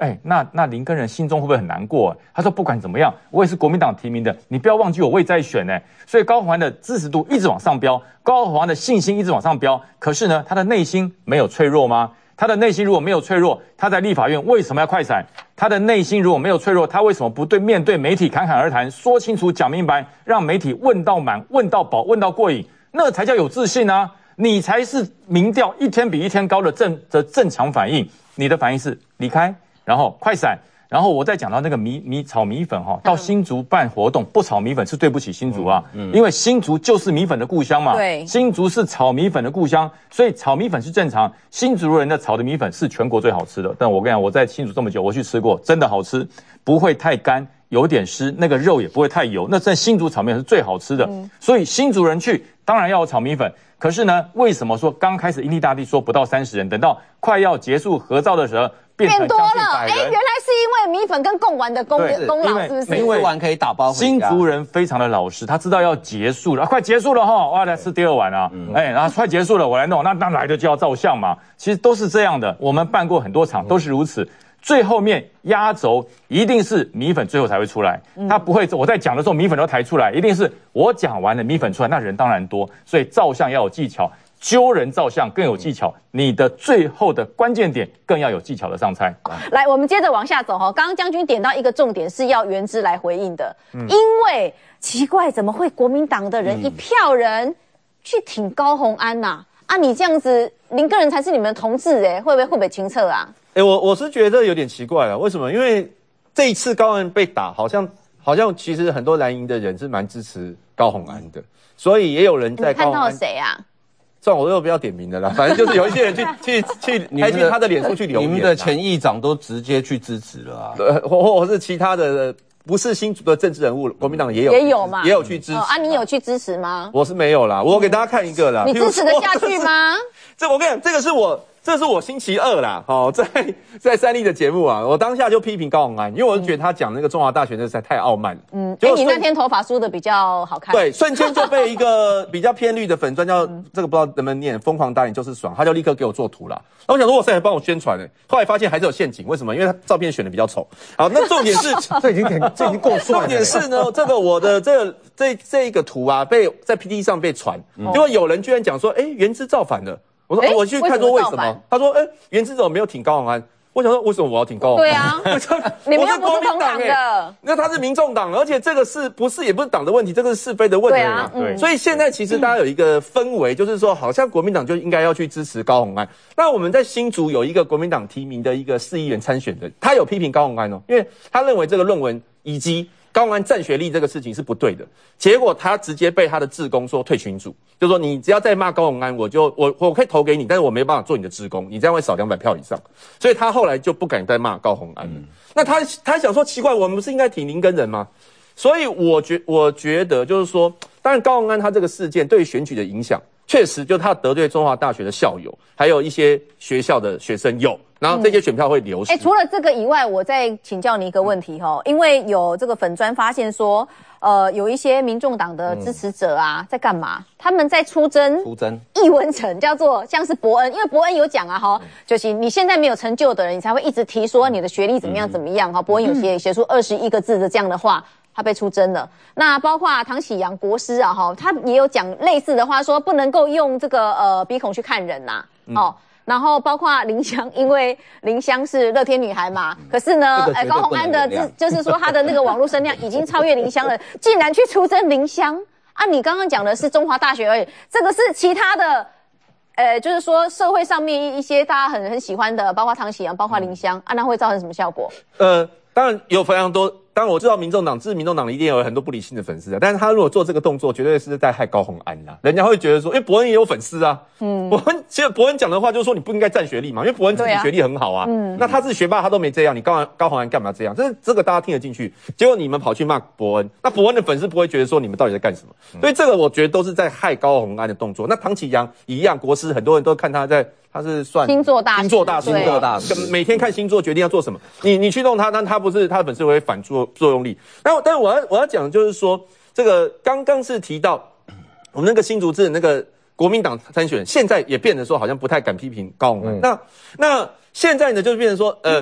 哎，那那林耕仁心中会不会很难过？他说不管怎么样，我也是国民党提名的，你不要忘记我，我也在选呢。所以高虹安的支持度一直往上飙，高虹安的信心一直往上飙。可是呢，他的内心没有脆弱吗？他的内心如果没有脆弱，他在立法院为什么要快闪？他的内心如果没有脆弱，他为什么不对面对媒体侃侃而谈，说清楚讲明白，让媒体问到满、问到饱、问到过瘾，那才叫有自信啊！你才是民调一天比一天高的正的正常反应。你的反应是离开，然后快闪。然后我再讲到那个米米炒米粉哈，到新竹办活动不炒米粉是对不起新竹啊，嗯嗯、因为新竹就是米粉的故乡嘛，对，新竹是炒米粉的故乡，所以炒米粉是正常。新竹人的炒的米粉是全国最好吃的，但我跟你讲，我在新竹这么久，我去吃过，真的好吃，不会太干，有点湿，那个肉也不会太油，那在新竹炒面是最好吃的。嗯、所以新竹人去当然要有炒米粉，可是呢，为什么说刚开始英利大地说不到三十人，等到快要结束合照的时候？变多了，哎， 原来是因为米粉跟贡丸的功功劳，是不是？ 因为丸可以打包回家。 新竹人非常的老实，他知道要结束了，啊、快结束了哈，我要来吃第二碗啊！嗯、哎，然后快结束了，我来弄，那那来的就要照相嘛。其实都是这样的，我们办过很多场，都是如此。最后面压轴一定是米粉，最后才会出来。他不会，我在讲的时候米粉都抬出来，一定是我讲完了米粉出来，那人当然多，所以照相要有技巧。揪人照相更有技巧，你的最后的关键点更要有技巧的上菜。 来，我们接着往下走哈。刚刚将军点到一个重点是要原之来回应的，嗯、因为奇怪怎么会国民党的人、嗯、一票人去挺高虹安呐、啊？啊，你这样子林耕仁才是你们的同志哎、欸，会不会会不会清澈啊？ 哎、欸，我我是觉得有点奇怪啊，为什么？因为这一次高虹安被打，好像好像其实很多蓝营的人是蛮支持高虹安的，所以也有人在高虹安。 你看到谁啊？ 算我又不要点名的啦，反正就是有一些人去去去开进他的脸书去留言、啊， 你们的前议长都直接去支持了啊， 对，或或是其他的不是新竹的政治人物，国民党也有也有嘛， 也有去支持、哦、 啊，你有去支持吗？ 我是没有啦，我给大家看一个啦， 你支持得下去吗？ 这我跟你讲，这个是我。这是我星期二啦，哦，在在三立的节目啊，我当下就批评高虹安，因为我就觉得他讲那个中华大学那实在太傲慢了。 嗯，哎，你那天头发梳的比较好看。 对，瞬间就被一个比较偏绿的粉专叫、嗯、这个不知道能不能念，疯狂打脸就是爽，他就立刻给我做图啦。然后我想说，哇塞，还帮我宣传呢。后来发现还是有陷阱，为什么？因为他照片选的比较丑。好，那重点是这已经这已经够帅了。 重点是呢，这个我的这个这这一个图啊，被在 P D 上被传，嗯、结果有人居然讲说，哎，原之造反了。我说、欸、我去看说为什么？他说：“哎、欸，原之怎么没有挺高虹安？”我想说，为什么我要挺高虹安？ 对啊，你们又不是同党的， 那他是民众党，而且这个是不是也不是党的问题，这个是是非的问题嘛？对、啊嗯，所以现在其实大家有一个氛围，就是说，好像国民党就应该要去支持高虹安。那我们在新竹有一个国民党提名的一个市议员参选的，他有批评高虹安哦，因为他认为这个论文以及高虹安占学历这个事情是不对的，结果他直接被他的志工说退群组，就说你只要再骂高虹安，我就我我可以投给你，但是我没办法做你的志工，你这样会少两百票以上，所以他后来就不敢再骂高虹安。嗯、那他他想说奇怪，我们不是应该挺林耕仁吗？所以我觉我觉得就是说，当然高虹安他这个事件对于选举的影响，确实就他得罪中华大学的校友，还有一些学校的学生有。然后这些选票会流失。哎、 嗯欸，除了这个以外，我再请教你一个问题哈，因为有这个粉专发现说，呃，有一些民众党的支持者啊，嗯、在干嘛？他们在出征出征艺文城，叫做像是伯恩，因为伯恩有讲啊哈，嗯、就是你现在没有成就的人，你才会一直提说你的学历怎么样怎么样哈。伯恩有写写出二十一个字的这样的话。他被出征了，那包括唐启阳国师啊，哈，他也有讲类似的话，说不能够用这个呃鼻孔去看人呐、啊，嗯、哦，然后包括林香，因为林香是乐天女孩嘛，可是呢，哎、高虹安的就是说他的那个网络声量已经超越林香了，竟然去出征林香啊！你刚刚讲的是中华大学而已，这个是其他的。呃，就是说社会上面一些大家很很喜欢的，包括唐启阳，包括林香，嗯、啊，那会造成什么效果？ 呃，当然有非常多。当然我知道民众党，支持民众党一定有很多不理性的粉丝啊，但是他如果做这个动作，绝对是在害高虹安啦。人家会觉得说，因为伯恩也有粉丝啊，嗯，伯恩其实伯恩讲的话就是说你不应该占学历嘛，因为伯恩自己学历很好啊，嗯，那他是学霸，他都没这样，你高高虹安干嘛这样？这这个大家听得进去，结果你们跑去骂伯恩，那伯恩的粉丝不会觉得说你们到底在干什么？嗯、所以这个我觉得都是在害高虹安的动作。那唐启阳一样，国师很多人都看他在。他是算星座大星座大星座大师， 每天看星座决定要做什么。你你去弄他，但他不是他的粉丝会反作作用力。但但是我要我要讲的就是说，这个刚刚是提到我们那个新竹市那个国民党参选，现在也变得说好像不太敢批评高虹安。嗯、那那现在呢，就变成说呃。嗯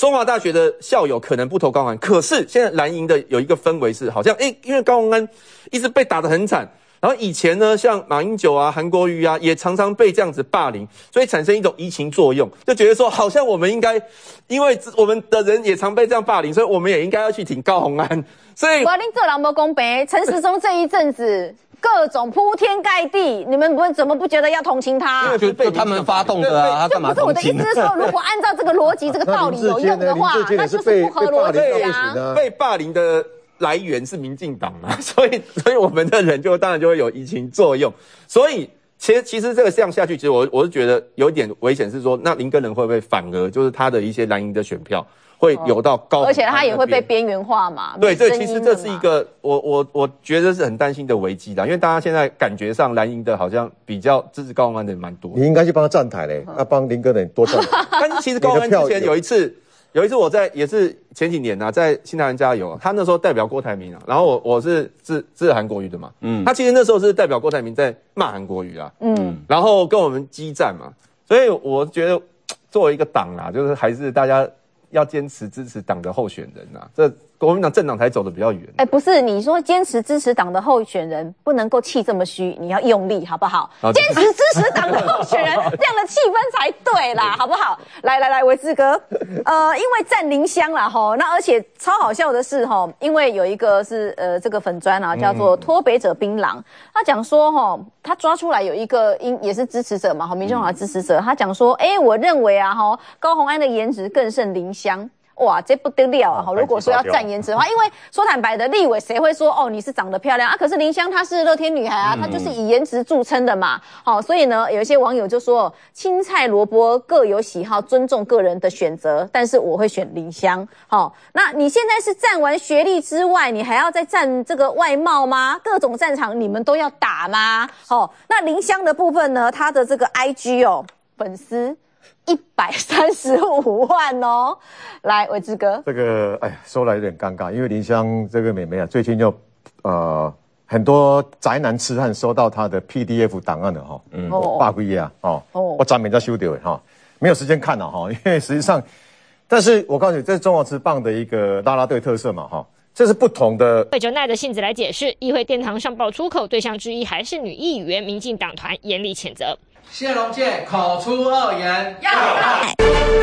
中华大学的校友可能不投高虹安，可是现在蓝营的有一个氛围是，好像哎、欸，因为高虹安一直被打得很惨，然后以前呢，像马英九啊、韩国瑜啊，也常常被这样子霸凌，所以产生一种移情作用，就觉得说，好像我们应该，因为我们的人也常被这样霸凌，所以我们也应该要去挺高虹安。所以， 我要恁做人无公平。陈时中这一阵子各种铺天盖地，你们不怎么不觉得要同情他？ 因为就就他们发动的啊，他干嘛同情？ 不是我的意思是说，如果按照这个逻辑、这个道理有用的话，那就是不合逻辑啊。 被霸凌的来源是民进党嘛，所以所以我们的人就当然就会有移情作用。所以其实其实这个这样下去，其实我我是觉得有一点危险，是说那林耕仁会不会反而就是他的一些蓝营的选票会有到高、哦， 而且他也会被边缘化嘛。 对，这其实这是一个我我我觉得是很担心的危机的，因为大家现在感觉上蓝营的好像比较支持高虹安的人蛮多。 你应该去帮他站台嘞，要帮林耕仁多站台。 但是其实高虹安之前有一次。有一次我在也是前几年啊，在新台湾加油，他那时候代表郭台铭啊，然后我我是支支持韩国瑜的嘛，嗯，他其实那时候是代表郭台铭在骂韩国瑜啊，嗯，然后跟我们激战嘛，所以我觉得作为一个党啊，就是还是大家要坚持支持党的候选人啊，这国民党政党才走得比较远。 哎、欸，不是，你说坚持支持党的候选人，不能够气这么虚，你要用力，好不好？啊、坚持支持党的候选人，这样的气氛才对啦，好不好？来来来，维志哥，呃，因为占林乡啦吼，那而且超好笑的是吼，因为有一个是呃这个粉专啊，叫做脱北者槟榔，他讲说吼，他抓出来有一个因也是支持者嘛，吼，民众党的支持者，他讲说，哎、欸，我认为啊吼，高虹安的颜值更胜林乡。哇，这不得了啊！如果说要占颜值的话，因为说坦白的，立委谁会说哦你是长得漂亮啊？可是林湘她是乐天女孩啊，她就是以颜值著称的嘛。好、哦，所以呢，有一些网友就说青菜萝卜各有喜好，尊重个人的选择，但是我会选林湘。好、哦，那你现在是占完学历之外，你还要再占这个外貌吗？各种战场你们都要打吗？好、哦，那林湘的部分呢，她的这个 I G 哦，粉丝。一百三十五万哦，来，伟志哥， 这个哎呀，说来有点尴尬，因为林湘这个妹妹啊，最近就呃很多宅男痴汉收到她的 P D F 档案了哈，嗯，八个月啊，哦，哦我专门在修掉哈，没有时间看了哈，因为实际上，但是我告诉你，这是中华职棒的一个啦啦队特色嘛哈。这是不同的。 会就耐着性子来解释，议会殿堂上报出口对象之一还是女议员，民进党团严厉谴责。 谢龙介口出恶言，要害。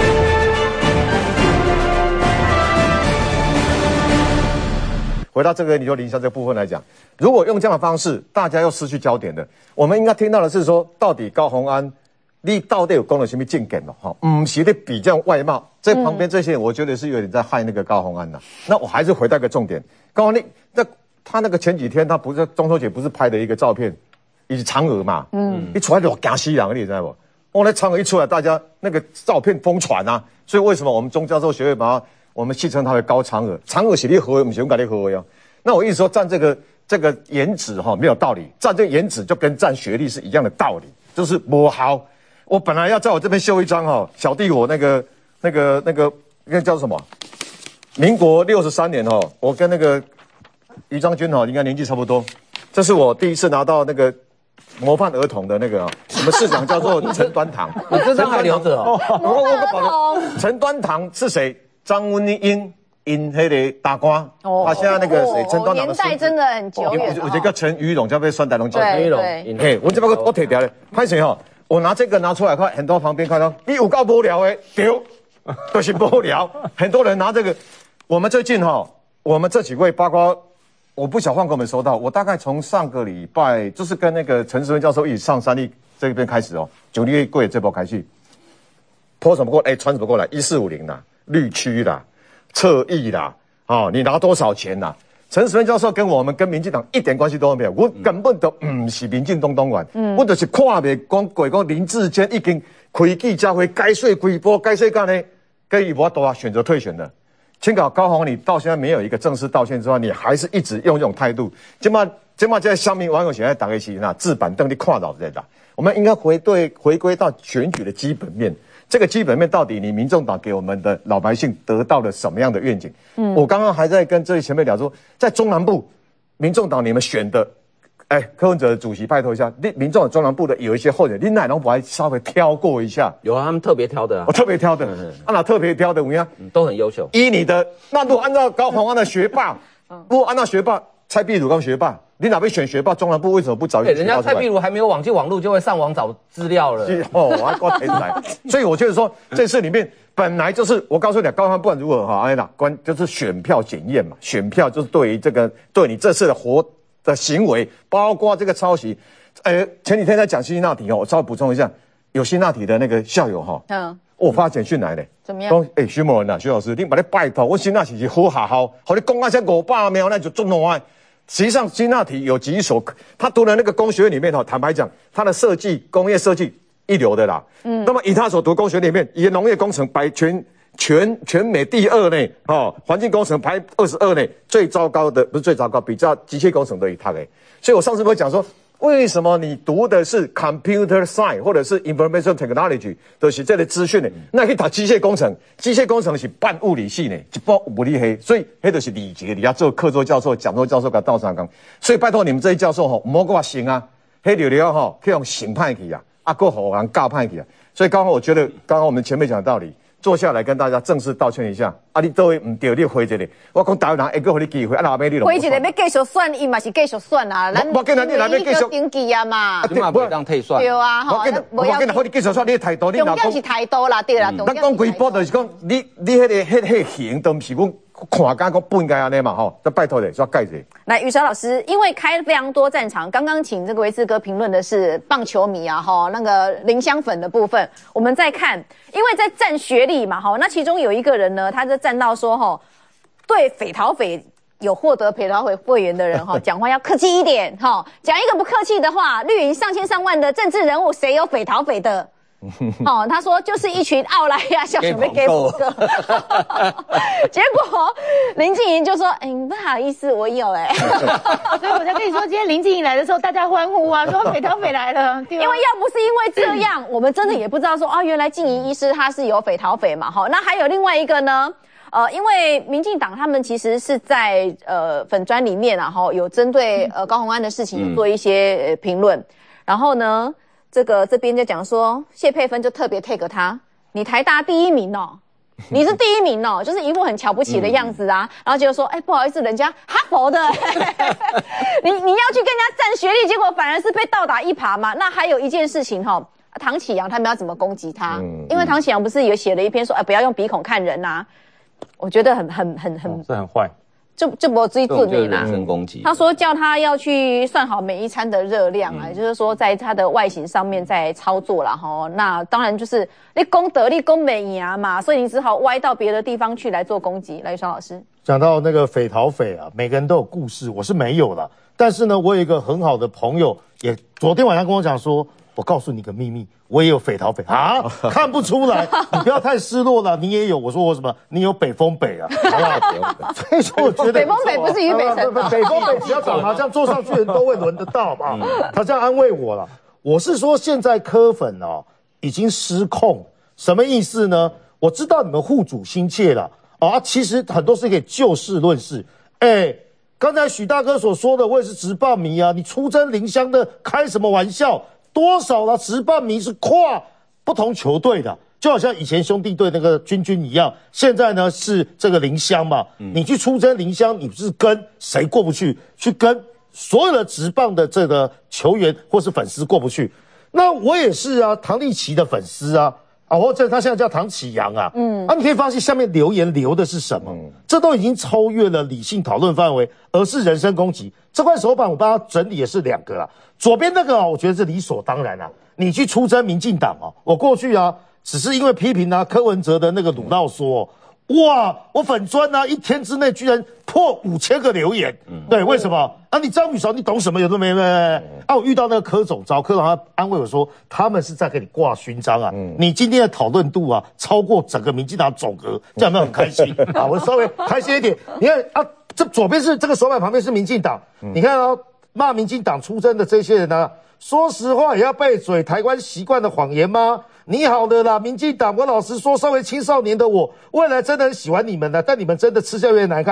回到这个你说林湘这部分来讲，如果用这样的方式，大家又失去焦点的，我们应该听到的是说，到底高虹安你到底有功了什么证件了？哈，不是在比较外貌，在旁边这些人，我觉得是有点在害那个高虹安的。那我还是回到一个重点，高虹安那他那个前几天他不是中秋节不是拍的一个照片，以及嫦娥嘛，嗯，一出来就惊死人，你知道不？我那嫦娥一出来，大家那个照片疯传啊，所以为什么我们钟教授学会把它我们戏称它为高嫦娥？嫦娥是你合，不是用跟你合呀？那我意思说占这个这个颜值哈没有道理，占这个颜值就跟占学历是一样的道理，就是不好。我本来要在我这边秀一张哈，小弟我那个那个那个那个叫什么？民国六十三年哈，我跟那个于章君哈应该年纪差不多。这是我第一次拿到那个模范儿童的那个我们市长叫做陈端堂， 你这张还留着哦。 我我保留。陈端堂是谁？张文英。因迄个大官，哦，他现在那个谁，陈端堂的年代真的很久远。 有有一个陈于龙，叫被酸台龙叫陈于龙。 嘿，我这边我提掉了，拍谁哈？我拿这个拿出来看，很多旁边看到，你有够无聊的，丢，都是无聊。很多人拿这个，我们最近哈，我们这几位包括，我不晓得换哥们收到，我大概从上个礼拜，就是跟那个陈时温教授一起上三立这边开始哦，九月贵这波开始，泼什么过来？哎，传什么过来？一四五零啦，绿区啦。侧翼啦，哦，你拿多少钱啦？陈时温教授跟我们跟民进党一点关系都没有，我根本都唔是民进党党员，嗯，我就是看袂讲过讲林志坚已经开记者会解说规波解说干呢，跟伊无多啊选择退选的。请搞高虹，你到现在没有一个正式道歉之外，你还是一直用这种态度。今嘛今嘛在乡民网友现在打开起那自板凳的看到在打，我们应该回对回归到选举的基本面。这个基本面到底你民众党给我们的老百姓得到了什么样的愿景？嗯，我刚刚还在跟这位前辈聊说，在中南部，民众党你们选的哎，柯文哲主席拜托一下，民民众中南部的有一些候选人，你奶农我还稍微挑过一下。 有啊，他们特别挑的、啊， 我、哦、特别挑的，嗯、啊那特别挑的怎么样、 嗯？都很优秀。 依你的，那如果按照高虹安的学霸，如果按照学霸，蔡壁如当学霸。你哪边选学霸？中南部为什么不找？ 对，人家蔡壁如还没有网进网路，就会上网找资料了。 哦，我还挂天才。所以我觉得说，这次里面本来就是我告诉你，高虹安不管如何哈，哎啦，关就是选票检验嘛，选票就是对于这个对你这次的活的行为，包括这个抄袭。呃，前几天在讲辛辛那提哦，我稍微补充一下，有辛辛那提的那个校友哈，嗯，我发简讯来嘞， 怎么样？说哎，徐某人呐，徐老师，你把你拜托，我辛辛那提是好学校，和你讲那些五百秒，那就中弄啊。实际上，辛辛那提有几所，他读的那个工学院里面哈，坦白讲，他的设计工业设计一流的啦。嗯，那么以他所读工学里面，以农业工程排全全全美第二呢，哦，环境工程排二十二呢，最糟糕的不是最糟糕，比较机械工程的以他诶。所以我上次不是讲说，为什么你读的是 computer science 或者是 information technology 都是这类资讯呢？那可以打机械工程，机械工程是半物理系呢，一包物理系，所以那就是理节，你要做客座教授、讲座教授，给到上岗。所以拜托你们这些教授吼，唔好给我行啊，黑流流吼，可以用行派去啊，啊，够好人教派去啊。所以刚刚我觉得，刚刚我们前面讲的道理。坐下来跟大家正式道歉一下，啊！你都会唔对，你回一个。我讲台湾人会给你机会，啊，老妹你回一个要继续选，伊嘛是继续选啊。咱我跟你来要继续登记啊嘛， 你嘛不当退选。 对啊，吼， 我跟你好，你继续选，你态度，你重点是态度啦，对啦。 咱讲规波就是讲，你你迄个迄迄行都不是讲看干讲不应该安尼嘛吼，再拜托你，说盖者。 来，宇韶老师，因为开了非常多战场，刚刚请这个维斯哥评论的是棒球迷啊，哈，那个林香粉的部分，我们再看，因为在战学历嘛，哈，那其中有一个人呢，他就站到说，哈，对匪逃匪有获得匪逃匪会员的人，哈，讲话要客气一点，哈，讲一个不客气的话，绿营上千上万的政治人物，谁有匪逃匪的？哦，他说就是一群奥莱亚小准备给五个，结果林静怡就说：“哎、欸，不好意思，我有哎、欸。” 所以我才跟你说，今天林静怡来的时候，大家欢呼啊，说匪逃匪来了。 因为要不是因为这样，我们真的也不知道说啊，原来静怡医师他是有匪逃匪嘛。好，那还有另外一个呢，呃，因为民进党他们其实是在呃粉专里面啊，哈，有针对呃高虹安的事情有做一些呃评论，然后呢。这个这边就讲说，谢佩芬就特别 take 他，你台大第一名哦，你是第一名哦，就是一副很瞧不起的样子啊，然后就说，哎，不好意思，人家哈佛的，你你要去跟人家占学历，结果反而是被倒打一耙嘛。那还有一件事情哈、哦，唐启阳他们要怎么攻击他？嗯、因为唐启阳不是有写了一篇说，哎，不要用鼻孔看人呐、啊，我觉得很很很很， 哦、这很坏。 就就不追准你啦。 人身攻击。 他说叫他要去算好每一餐的热量啊，嗯、就是说在他的外形上面在操作啦哈。那当然就是你功德力功美牙嘛，所以你只好歪到别的地方去来做攻击。来，双老师讲到那个匪逃匪啊，每个人都有故事，我是没有啦。但是呢，我有一个很好的朋友，也昨天晚上跟我讲说，我告诉你个秘密。我也有匪逃匪啊，看不出来，你不要太失落了，你也有。我说我什么？你有北风北啊，好不好？所以说我觉得北风北不是渝北辰， 北风北只要打麻将坐上去人都会轮得到嘛。他这样安慰我了。我是说现在柯粉哦已经失控，什么意思呢？我知道你们护主心切了啊，其实很多是可以就事论事。哎，刚才许大哥所说的，我也是职棒迷啊，你出征林香的开什么玩笑？多少的职棒迷是跨不同球队的，就好像以前兄弟队那个军军一样，现在呢是这个林香嘛，嗯、你去出征林香，你是跟谁过不去？去跟所有的职棒的这个球员或是粉丝过不去。那我也是啊，唐立淇的粉丝啊，啊，或者他现在叫唐启阳啊，嗯，啊，你可以发现下面留言留的是什么？嗯、这都已经超越了理性讨论范围，而是人身攻击。这块手板我帮他整理的是两个啊。左边那个啊，我觉得是理所当然啊。你去出征民进党啊，我过去啊，只是因为批评啊柯文哲的那个鲁道说，哇，我粉专啊，一天之内居然破五千个留言，嗯、对，为什么？啊，你张宇韶，你懂什么？有的没没？嗯、啊，我遇到那个柯总召，柯总他安慰我说，他们是在给你挂勋章啊，嗯、你今天的讨论度啊，超过整个民进党总和，这样有没有很开心啊？我稍微开心一点。你看啊，这左边是这个手板，旁边是民进党，嗯、你看啊。骂民进党出征的这些人呢、啊，说实话也要背嘴，台湾习惯的谎言吗？你好的啦，民进党，我老实说，稍微青少年的我，未来真的很喜欢你们的，但你们真的吃相有点难看。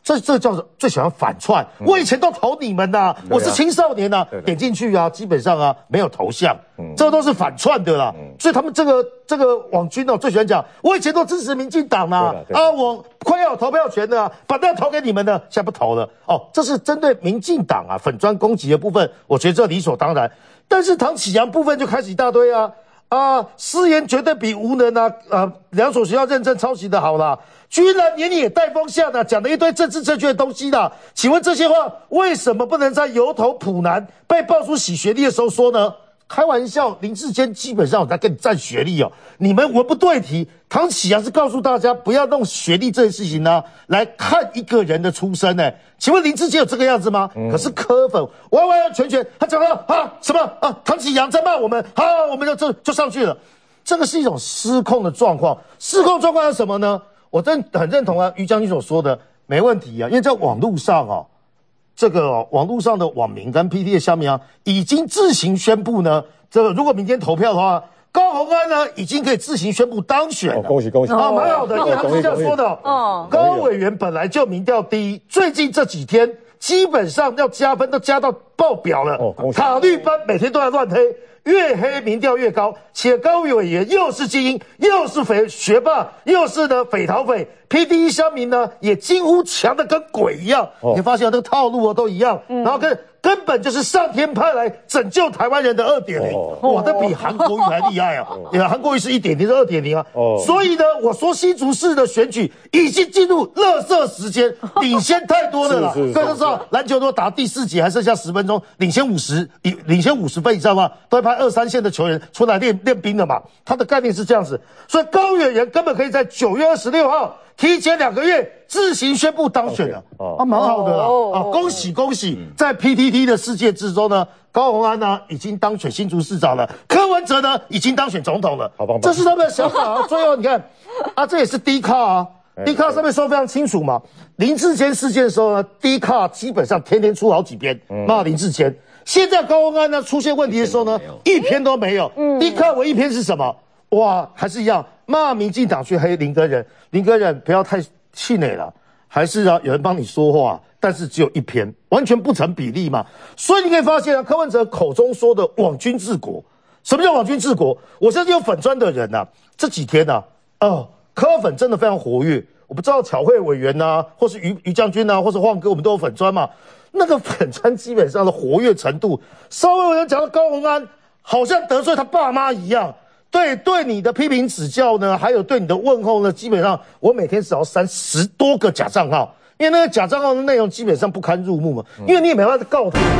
这这叫做最喜欢反串。嗯、我以前都投你们呐、啊，我是青少年呐、啊，对对点进去啊，基本上啊没有头像，嗯、这都是反串的啦。嗯、所以他们这个这个网军哦，最喜欢讲，我以前都支持民进党啊，啊，我快要有投票权的、啊，反正要投给你们的，现在不投了。哦，这是针对民进党啊粉专攻击的部分，我觉得这理所当然。但是唐启阳部分就开始一大堆啊。啊，失言绝对比无能啊！呃，两所学校认证抄袭的好啦，居然连你也带风向的，讲了一堆政治正确的东西啦。请问这些话为什么不能在油头普男被爆出洗学历的时候说呢？开玩笑，林志坚基本上我在跟你占学历哦，你们文不对题。唐启阳是告诉大家不要用学历这件事情呢来看一个人的出身呢。请问林志坚有这个样子吗？嗯、可是柯粉完完全全，他讲了啊什么啊？唐启阳在骂我们，好、啊，我们就就就上去了。这个是一种失控的状况，失控状况是什么呢？我真很认同啊，于将军所说的没问题啊，因为在网络上哦。这个、哦、网络上的网民跟 P T 的乡民啊，已经自行宣布呢，这个如果明天投票的话，高虹安呢已经可以自行宣布当选了。 哦、恭喜恭喜啊，蛮好的，因为他是这样说的。哦，高委员本来就民调第一，最近这几天基本上要加分都加到爆表了。哦，恭喜！塔绿班每天都在乱黑。越黑民调越高，且高委员又是精英，又是匪学霸，又是呢匪逃匪 ，P D E 乡民呢也几乎强的跟鬼一样。哦、你发现这个套路哦都一样，嗯、然后跟根本就是上天派来拯救台湾人的 二点零，哇，这比韩国瑜还厉害啊！你看韩国瑜是 一点零 是 二点零 啊。哦、所以呢，我说新竹市的选举已经进入垃圾时间，领先太多了啦。各位都知道，篮球都打第四节还剩下十分钟，领先五十，领先五十分以上嘛，都会派二三线的球员出来练练兵的嘛。他的概念是这样子，所以高委员根本可以在九月二十六号提前两个月自行宣布当选了，啊，蛮好的啦，啊，恭喜恭喜！在 P T T 的世界之中呢，高虹安呢已经当选新竹市长了，柯文哲呢已经当选总统了，好棒棒，这是他们的想法啊。最后你看，啊，这也是 D 卡啊。D 卡上面说非常清楚嘛，林志坚事件的时候呢 ，D 卡基本上天天出好几篇骂林志坚。现在高虹安呢出现问题的时候呢，一篇都没有。D 卡唯一篇是什么？哇，还是一样骂民进党去黑林根仁，林根仁不要太气馁了，还是啊有人帮你说话，但是只有一篇，完全不成比例嘛。所以你可以发现啊，柯文哲口中说的网军治国，什么叫网军治国？我相信有粉专的人啊，这几天啊，哦。柯粉真的非常活跃，我不知道巧慧委员呐、啊，或是于于将军呐、啊，或是晃哥，我们都有粉专嘛。那个粉专基本上的活跃程度，稍微有人讲到高虹安，好像得罪他爸妈一样。对对，你的批评指教呢，还有对你的问候呢，基本上我每天只要删十多个假账号，因为那个假账号的内容基本上不堪入目嘛，因为你也没办法告他。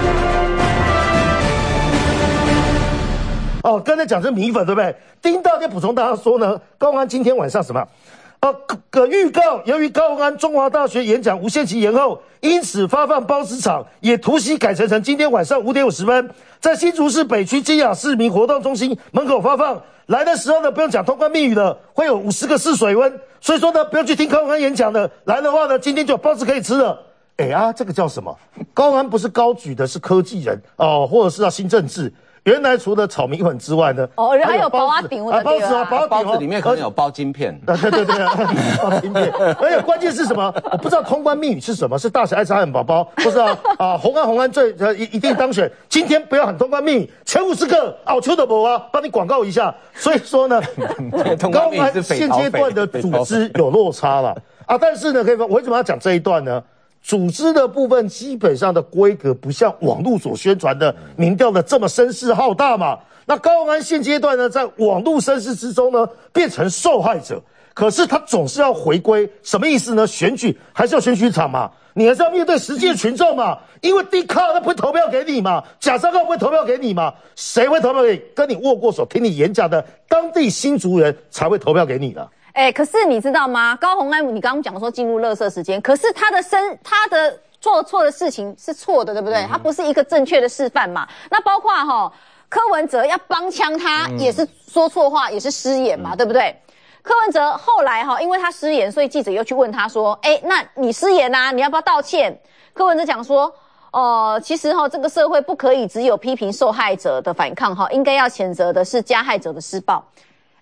哦，刚才讲是米粉，对不对？丁大就补充大家说呢，高虹安今天晚上什么？呃，个预告，由于高虹安中华大学演讲无限期延后，因此发放包子场也突袭改成成今天晚上五点五十分，在新竹市北区金雅市民活动中心门口发放。来的时候呢，不用讲通关密语了，会有五十个试水温，所以说呢，不用去听高虹安演讲的。来的话呢，今天就有包子可以吃了。哎啊，这个叫什么？高虹安不是高举的是科技人哦，或者是要新政治。原来除了炒米粉之外呢， 哦，还有包啊顶的包子啊，包包子里面可能有包晶片。 对对对对，包晶片。而且关键是什么？我不知道通关密语是什么，是大侠爱吃汉堡包，不知道啊？红安红安最呃一一定当选。今天不要喊通关密语，前五十个奥丘的博啊，帮你广告一下。所以说呢，高虹安现阶段的组织有落差了啊，但是呢，可以说我为什么要讲这一段呢？组织的部分基本上的规格不像网络所宣传的民调的这么声势浩大嘛。那高虹安现阶段呢，在网络声势之中呢，变成受害者。可是他总是要回归，什么意思呢？选举还是要选举场嘛，你还是要面对实际的群众嘛。因为D卡他不会投票给你嘛，假账号不会投票给你嘛，谁会投票给你？跟你握过手、听你演讲的当地新竹人才会投票给你的。 哎、欸，可是你知道吗？高虹安，你刚刚讲说进入垃圾时间，可是他的身，他的做错的事情是错的，对不对？嗯、他不是一个正确的示范嘛。那包括哈柯文哲要帮腔他，也是说错话，也是失言嘛，嗯、对不对？柯文哲后来哈，因为他失言，所以记者又去问他说：“哎、欸，那你失言啊，你要不要道歉？”柯文哲讲说：“哦、呃，其实哈，这个社会不可以只有批评受害者的反抗哈，应该要谴责的是加害者的施暴。”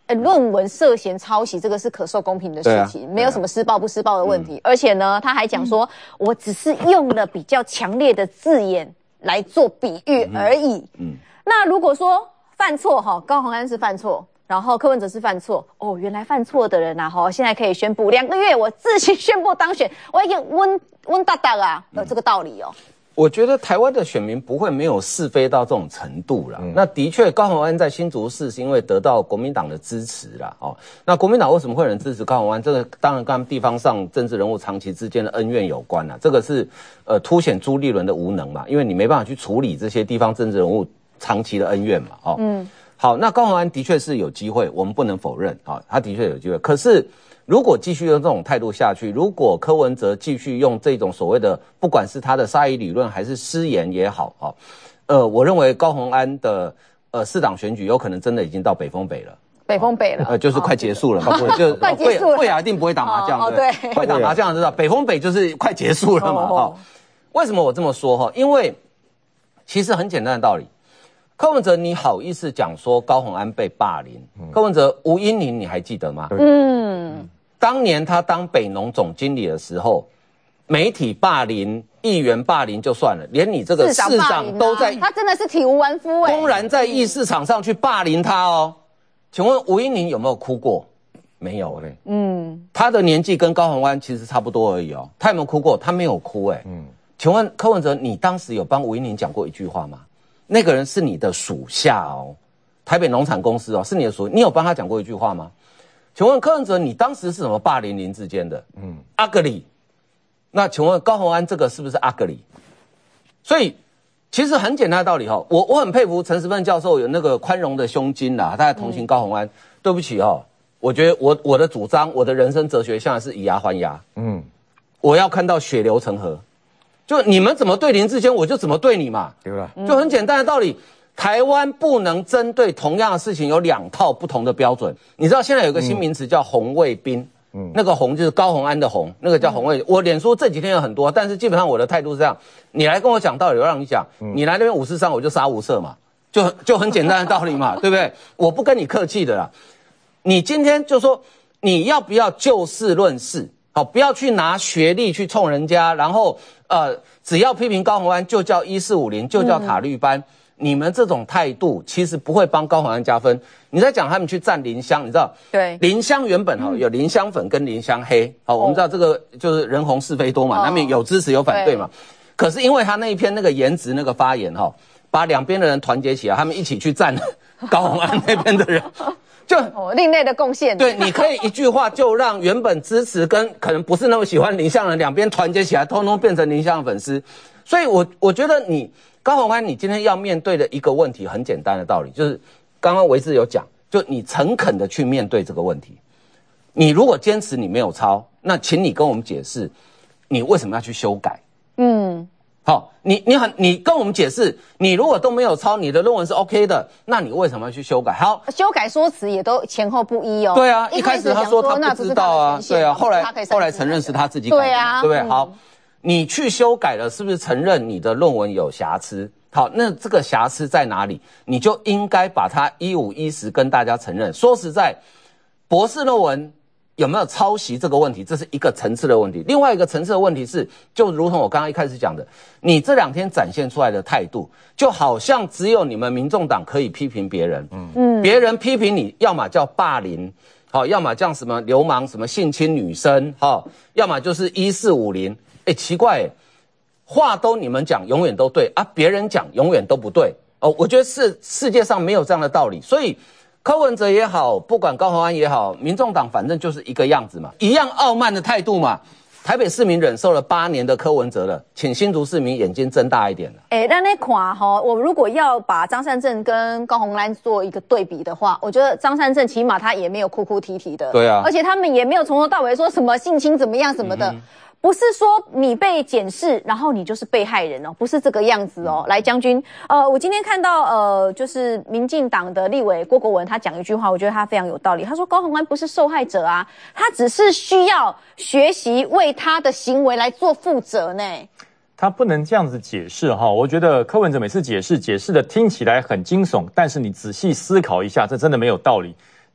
呃，论文涉嫌抄袭，这个是可受公平的事情，啊、没有什么施暴不施暴的问题。嗯、而且呢，他还讲说，嗯、我只是用了比较强烈的字眼来做比喻而已。嗯，嗯那如果说犯错哈，高虹安是犯错，然后柯文哲是犯错，哦，原来犯错的人啊，哈，现在可以宣布两个月我自行宣布当选，我已经温温大大啊，有这个道理哦。 我觉得台湾的选民不会没有是非到这种程度啦。嗯、那的确，高虹安在新竹市是因为得到国民党的支持啦。哦，那国民党为什么会有人支持高虹安？这个当然跟他们地方上政治人物长期之间的恩怨有关啦。这个是呃凸显朱立伦的无能嘛，因为你没办法去处理这些地方政治人物长期的恩怨嘛。哦，嗯，好，那高虹安的确是有机会，我们不能否认啊、哦，他的确有机会。可是如果继续用这种态度下去，如果柯文哲继续用这种所谓的，不管是他的杀意理论还是失言也好啊，呃，我认为高虹安的呃市长选举有可能真的已经到北风北了， 北风北了， 呃，就是快结束了嘛，哦、就快结束了。 慧雅一定不会打麻将， 哦， 对， 对会打麻将知道，北风北就是快结束了嘛，哈、哦。为什么我这么说哈？因为其实很简单的道理，柯文哲你好意思讲说高虹安被霸凌？嗯、柯文哲吴音玲你还记得吗？嗯。当年他当北农总经理的时候，媒体霸凌、议员霸凌就算了，连你这个市长都在， 他真的是体无完肤哎， 公然在议事场上去霸凌他哦。请问吴音玲有没有哭过？没有嘞。嗯，他的年纪跟高虹安其实差不多而已哦。他有没有哭过？他没有哭哎。嗯，请问柯文哲，你当时有帮吴音玲讲过一句话吗？那个人是你的属下哦，台北农产公司哦，是你的属，你有帮他讲过一句话吗？请问柯文哲，你当时是怎么霸凌林智坚的？嗯，阿格里。那请问高虹安这个是不是阿格里？所以其实很简单的道理哈，我我很佩服陈时芬教授有那个宽容的胸襟啦，他在同情高虹安。嗯、对不起哈，我觉得我我的主张，我的人生哲学现在是以牙还牙。嗯，我要看到血流成河，就你们怎么对林智坚，我就怎么对你嘛，对吧？就很简单的道理。台湾不能针对同样的事情有两套不同的标准。你知道现在有个新名词叫红卫兵，嗯，那个红就是高虹安的红，那个叫红卫。嗯、我脸书这几天有很多，但是基本上我的态度是这样：你来跟我讲道理，我让你讲；嗯、你来那边五四三，我就杀无赦嘛，就就很简单的道理嘛，对不对？我不跟你客气的啦。你今天就说你要不要就事论事，好，不要去拿学历去冲人家，然后呃，只要批评高虹安就叫一四五零，就叫塔绿班。嗯你们这种态度其实不会帮高虹安加分。你在讲他们去占林乡，你知道？对，林乡原本哈有林乡粉跟林乡黑，好、哦，我们知道这个就是人红是非多嘛，难免有支持有反对嘛。对可是因为他那一篇那个颜值那个发言哈，把两边的人团结起来，他们一起去占高虹安那边的人，就哦另类的贡献。 对，你可以一句话就让原本支持跟可能不是那么喜欢林乡人两边团结起来，通通变成林乡的粉丝。所以我我觉得你。高虹安，你今天要面对的一个问题很简单的道理，就是刚刚维志有讲，就你诚恳的去面对这个问题。你如果坚持你没有抄，那请你跟我们解释，你为什么要去修改？嗯，好，你你很你跟我们解释，你如果都没有抄，你的论文是 OK 的，那你为什么要去修改？好， 修改说辞也都前后不一哦。 对啊，一开始他说他不知道啊，对啊，后来后来承认是他自己改的，对啊，对不对？嗯、好。你去修改了，是不是承认你的论文有瑕疵？好，那这个瑕疵在哪里？你就应该把它一五一十跟大家承认。说实在，博士论文有没有抄袭这个问题，这是一个层次的问题。另外一个层次的问题是，就如同我刚刚一开始讲的，你这两天展现出来的态度，就好像只有你们民众党可以批评别人，嗯，别人批评你，要么叫霸凌。好，要么叫什么流氓，什么性侵女生，好，要么就是一四五零。哎，奇怪哎，话都你们讲永远都对啊，别人讲永远都不对哦。我觉得是世界上没有这样的道理，所以柯文哲也好，不管高虹安也好，民众党反正就是一个样子嘛，一样傲慢的态度嘛。台北市民忍受了八年的柯文哲了，请新竹市民眼睛睁大一点了。 哎、欸，那那款哈，我如果要把张善政跟高虹安做一个对比的话，我觉得张善政起码他也没有哭哭啼啼的， 对啊， 而且他们也没有从头到尾说什么性侵怎么样什么的。嗯不是说你被检视，然后你就是被害人哦，不是这个样子哦。来，将军，呃，我今天看到呃，就是民进党的立委郭国文他讲一句话，我觉得他非常有道理。他说高虹安不是受害者啊，他只是需要学习为他的行为来做负责呢。 他不能这样子解释哈，我觉得柯文哲每次解释解释的听起来很惊悚，但是你仔细思考一下，这真的没有道理。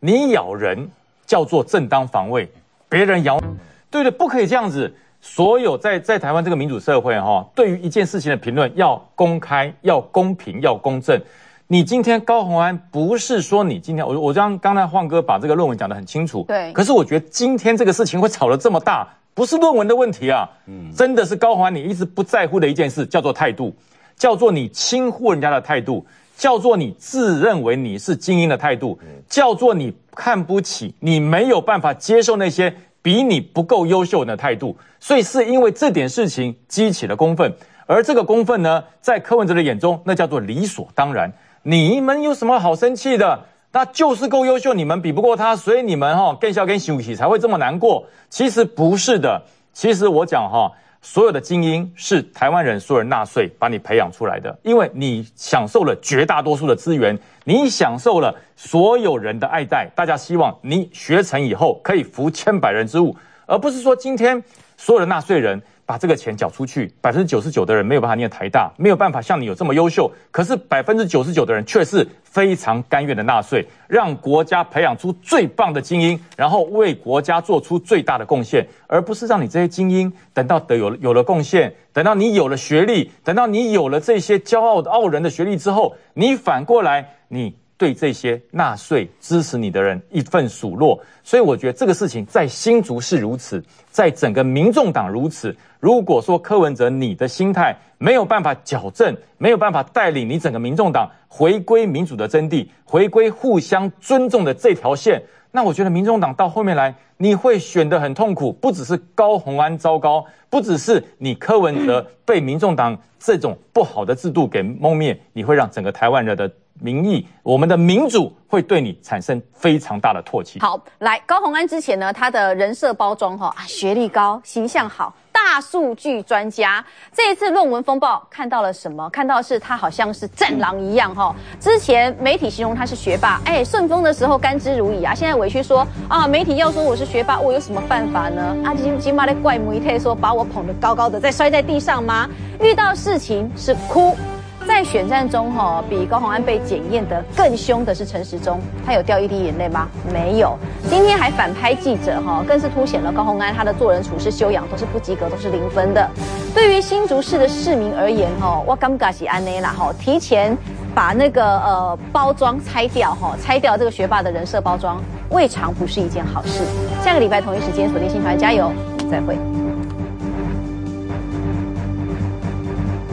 你咬人叫做正当防卫，别人咬，对对，不可以这样子。所有在在台湾这个民主社会哈，对于一件事情的评论要公开、要公平、要公正。你今天高虹安不是说你今天我我刚刚才晃哥把这个论文讲得很清楚， 对。 可是我觉得今天这个事情会吵得这么大，不是论文的问题啊，嗯，真的是高虹安你一直不在乎的一件事，叫做态度，叫做你轻忽人家的态度，叫做你自认为你是精英的态度，叫做你看不起、你没有办法接受那些比你不够优秀的态度。所以是因为这点事情激起了公愤，而这个公愤呢，在柯文哲的眼中，那叫做理所当然。你们有什么好生气的？那就是够优秀，你们比不过他，所以你们哈更笑跟羞气才会这么难过。其实不是的，其实我讲哈，所有的精英是台湾人所有人纳税把你培养出来的，因为你享受了绝大多数的资源，你享受了所有人的爱戴，大家希望你学成以后可以服千百人之务，而不是说今天所有的纳税人把这个钱缴出去，百分之九十九的人没有办法念台大，没有办法像你有这么优秀，可是百分之九十九的人却是非常甘愿的纳税，让国家培养出最棒的精英，然后为国家做出最大的贡献，而不是让你这些精英等到得有有了贡献，等到你有了学历，等到你有了这些骄傲的傲人的学历之后，你反过来你对这些纳税支持你的人一份数落。所以我觉得这个事情在新竹是如此，在整个民众党如此。如果说柯文哲你的心态没有办法矫正，没有办法带领你整个民众党回归民主的真谛，回归互相尊重的这条线，那我觉得民众党到后面来你会选得很痛苦，不只是高虹安糟糕，不只是你柯文哲被民众党这种不好的制度给蒙灭，你会让整个台湾人的民意，我们的民主会对你产生非常大的唾弃。 好，来高虹安之前呢，他的人设包装哈、啊，学历高，形象好，大数据专家。这一次论文风暴看到了什么？看到的是他好像是战狼一样哈。之前媒体形容他是学霸，哎，顺风的时候甘之如饴啊。现在委屈说啊，媒体要说我是学霸，我有什么办法呢？啊，今今妈的怪媒体说把我捧得高高的，再摔在地上吗？遇到事情是哭。在选战中，哈，比高虹安被检验的更凶的是陈时中，他有掉一滴眼泪吗？没有。今天还反拍记者，哈，更是凸显了高虹安他的做人处事修养都是不及格，都是零分的。对于新竹市的市民而言，哈，我感觉是安内啦，哈，提前把那个呃包装拆掉，哈，拆掉这个学霸的人设包装，未尝不是一件好事。下个礼拜同一时间锁定新传，加油，再会。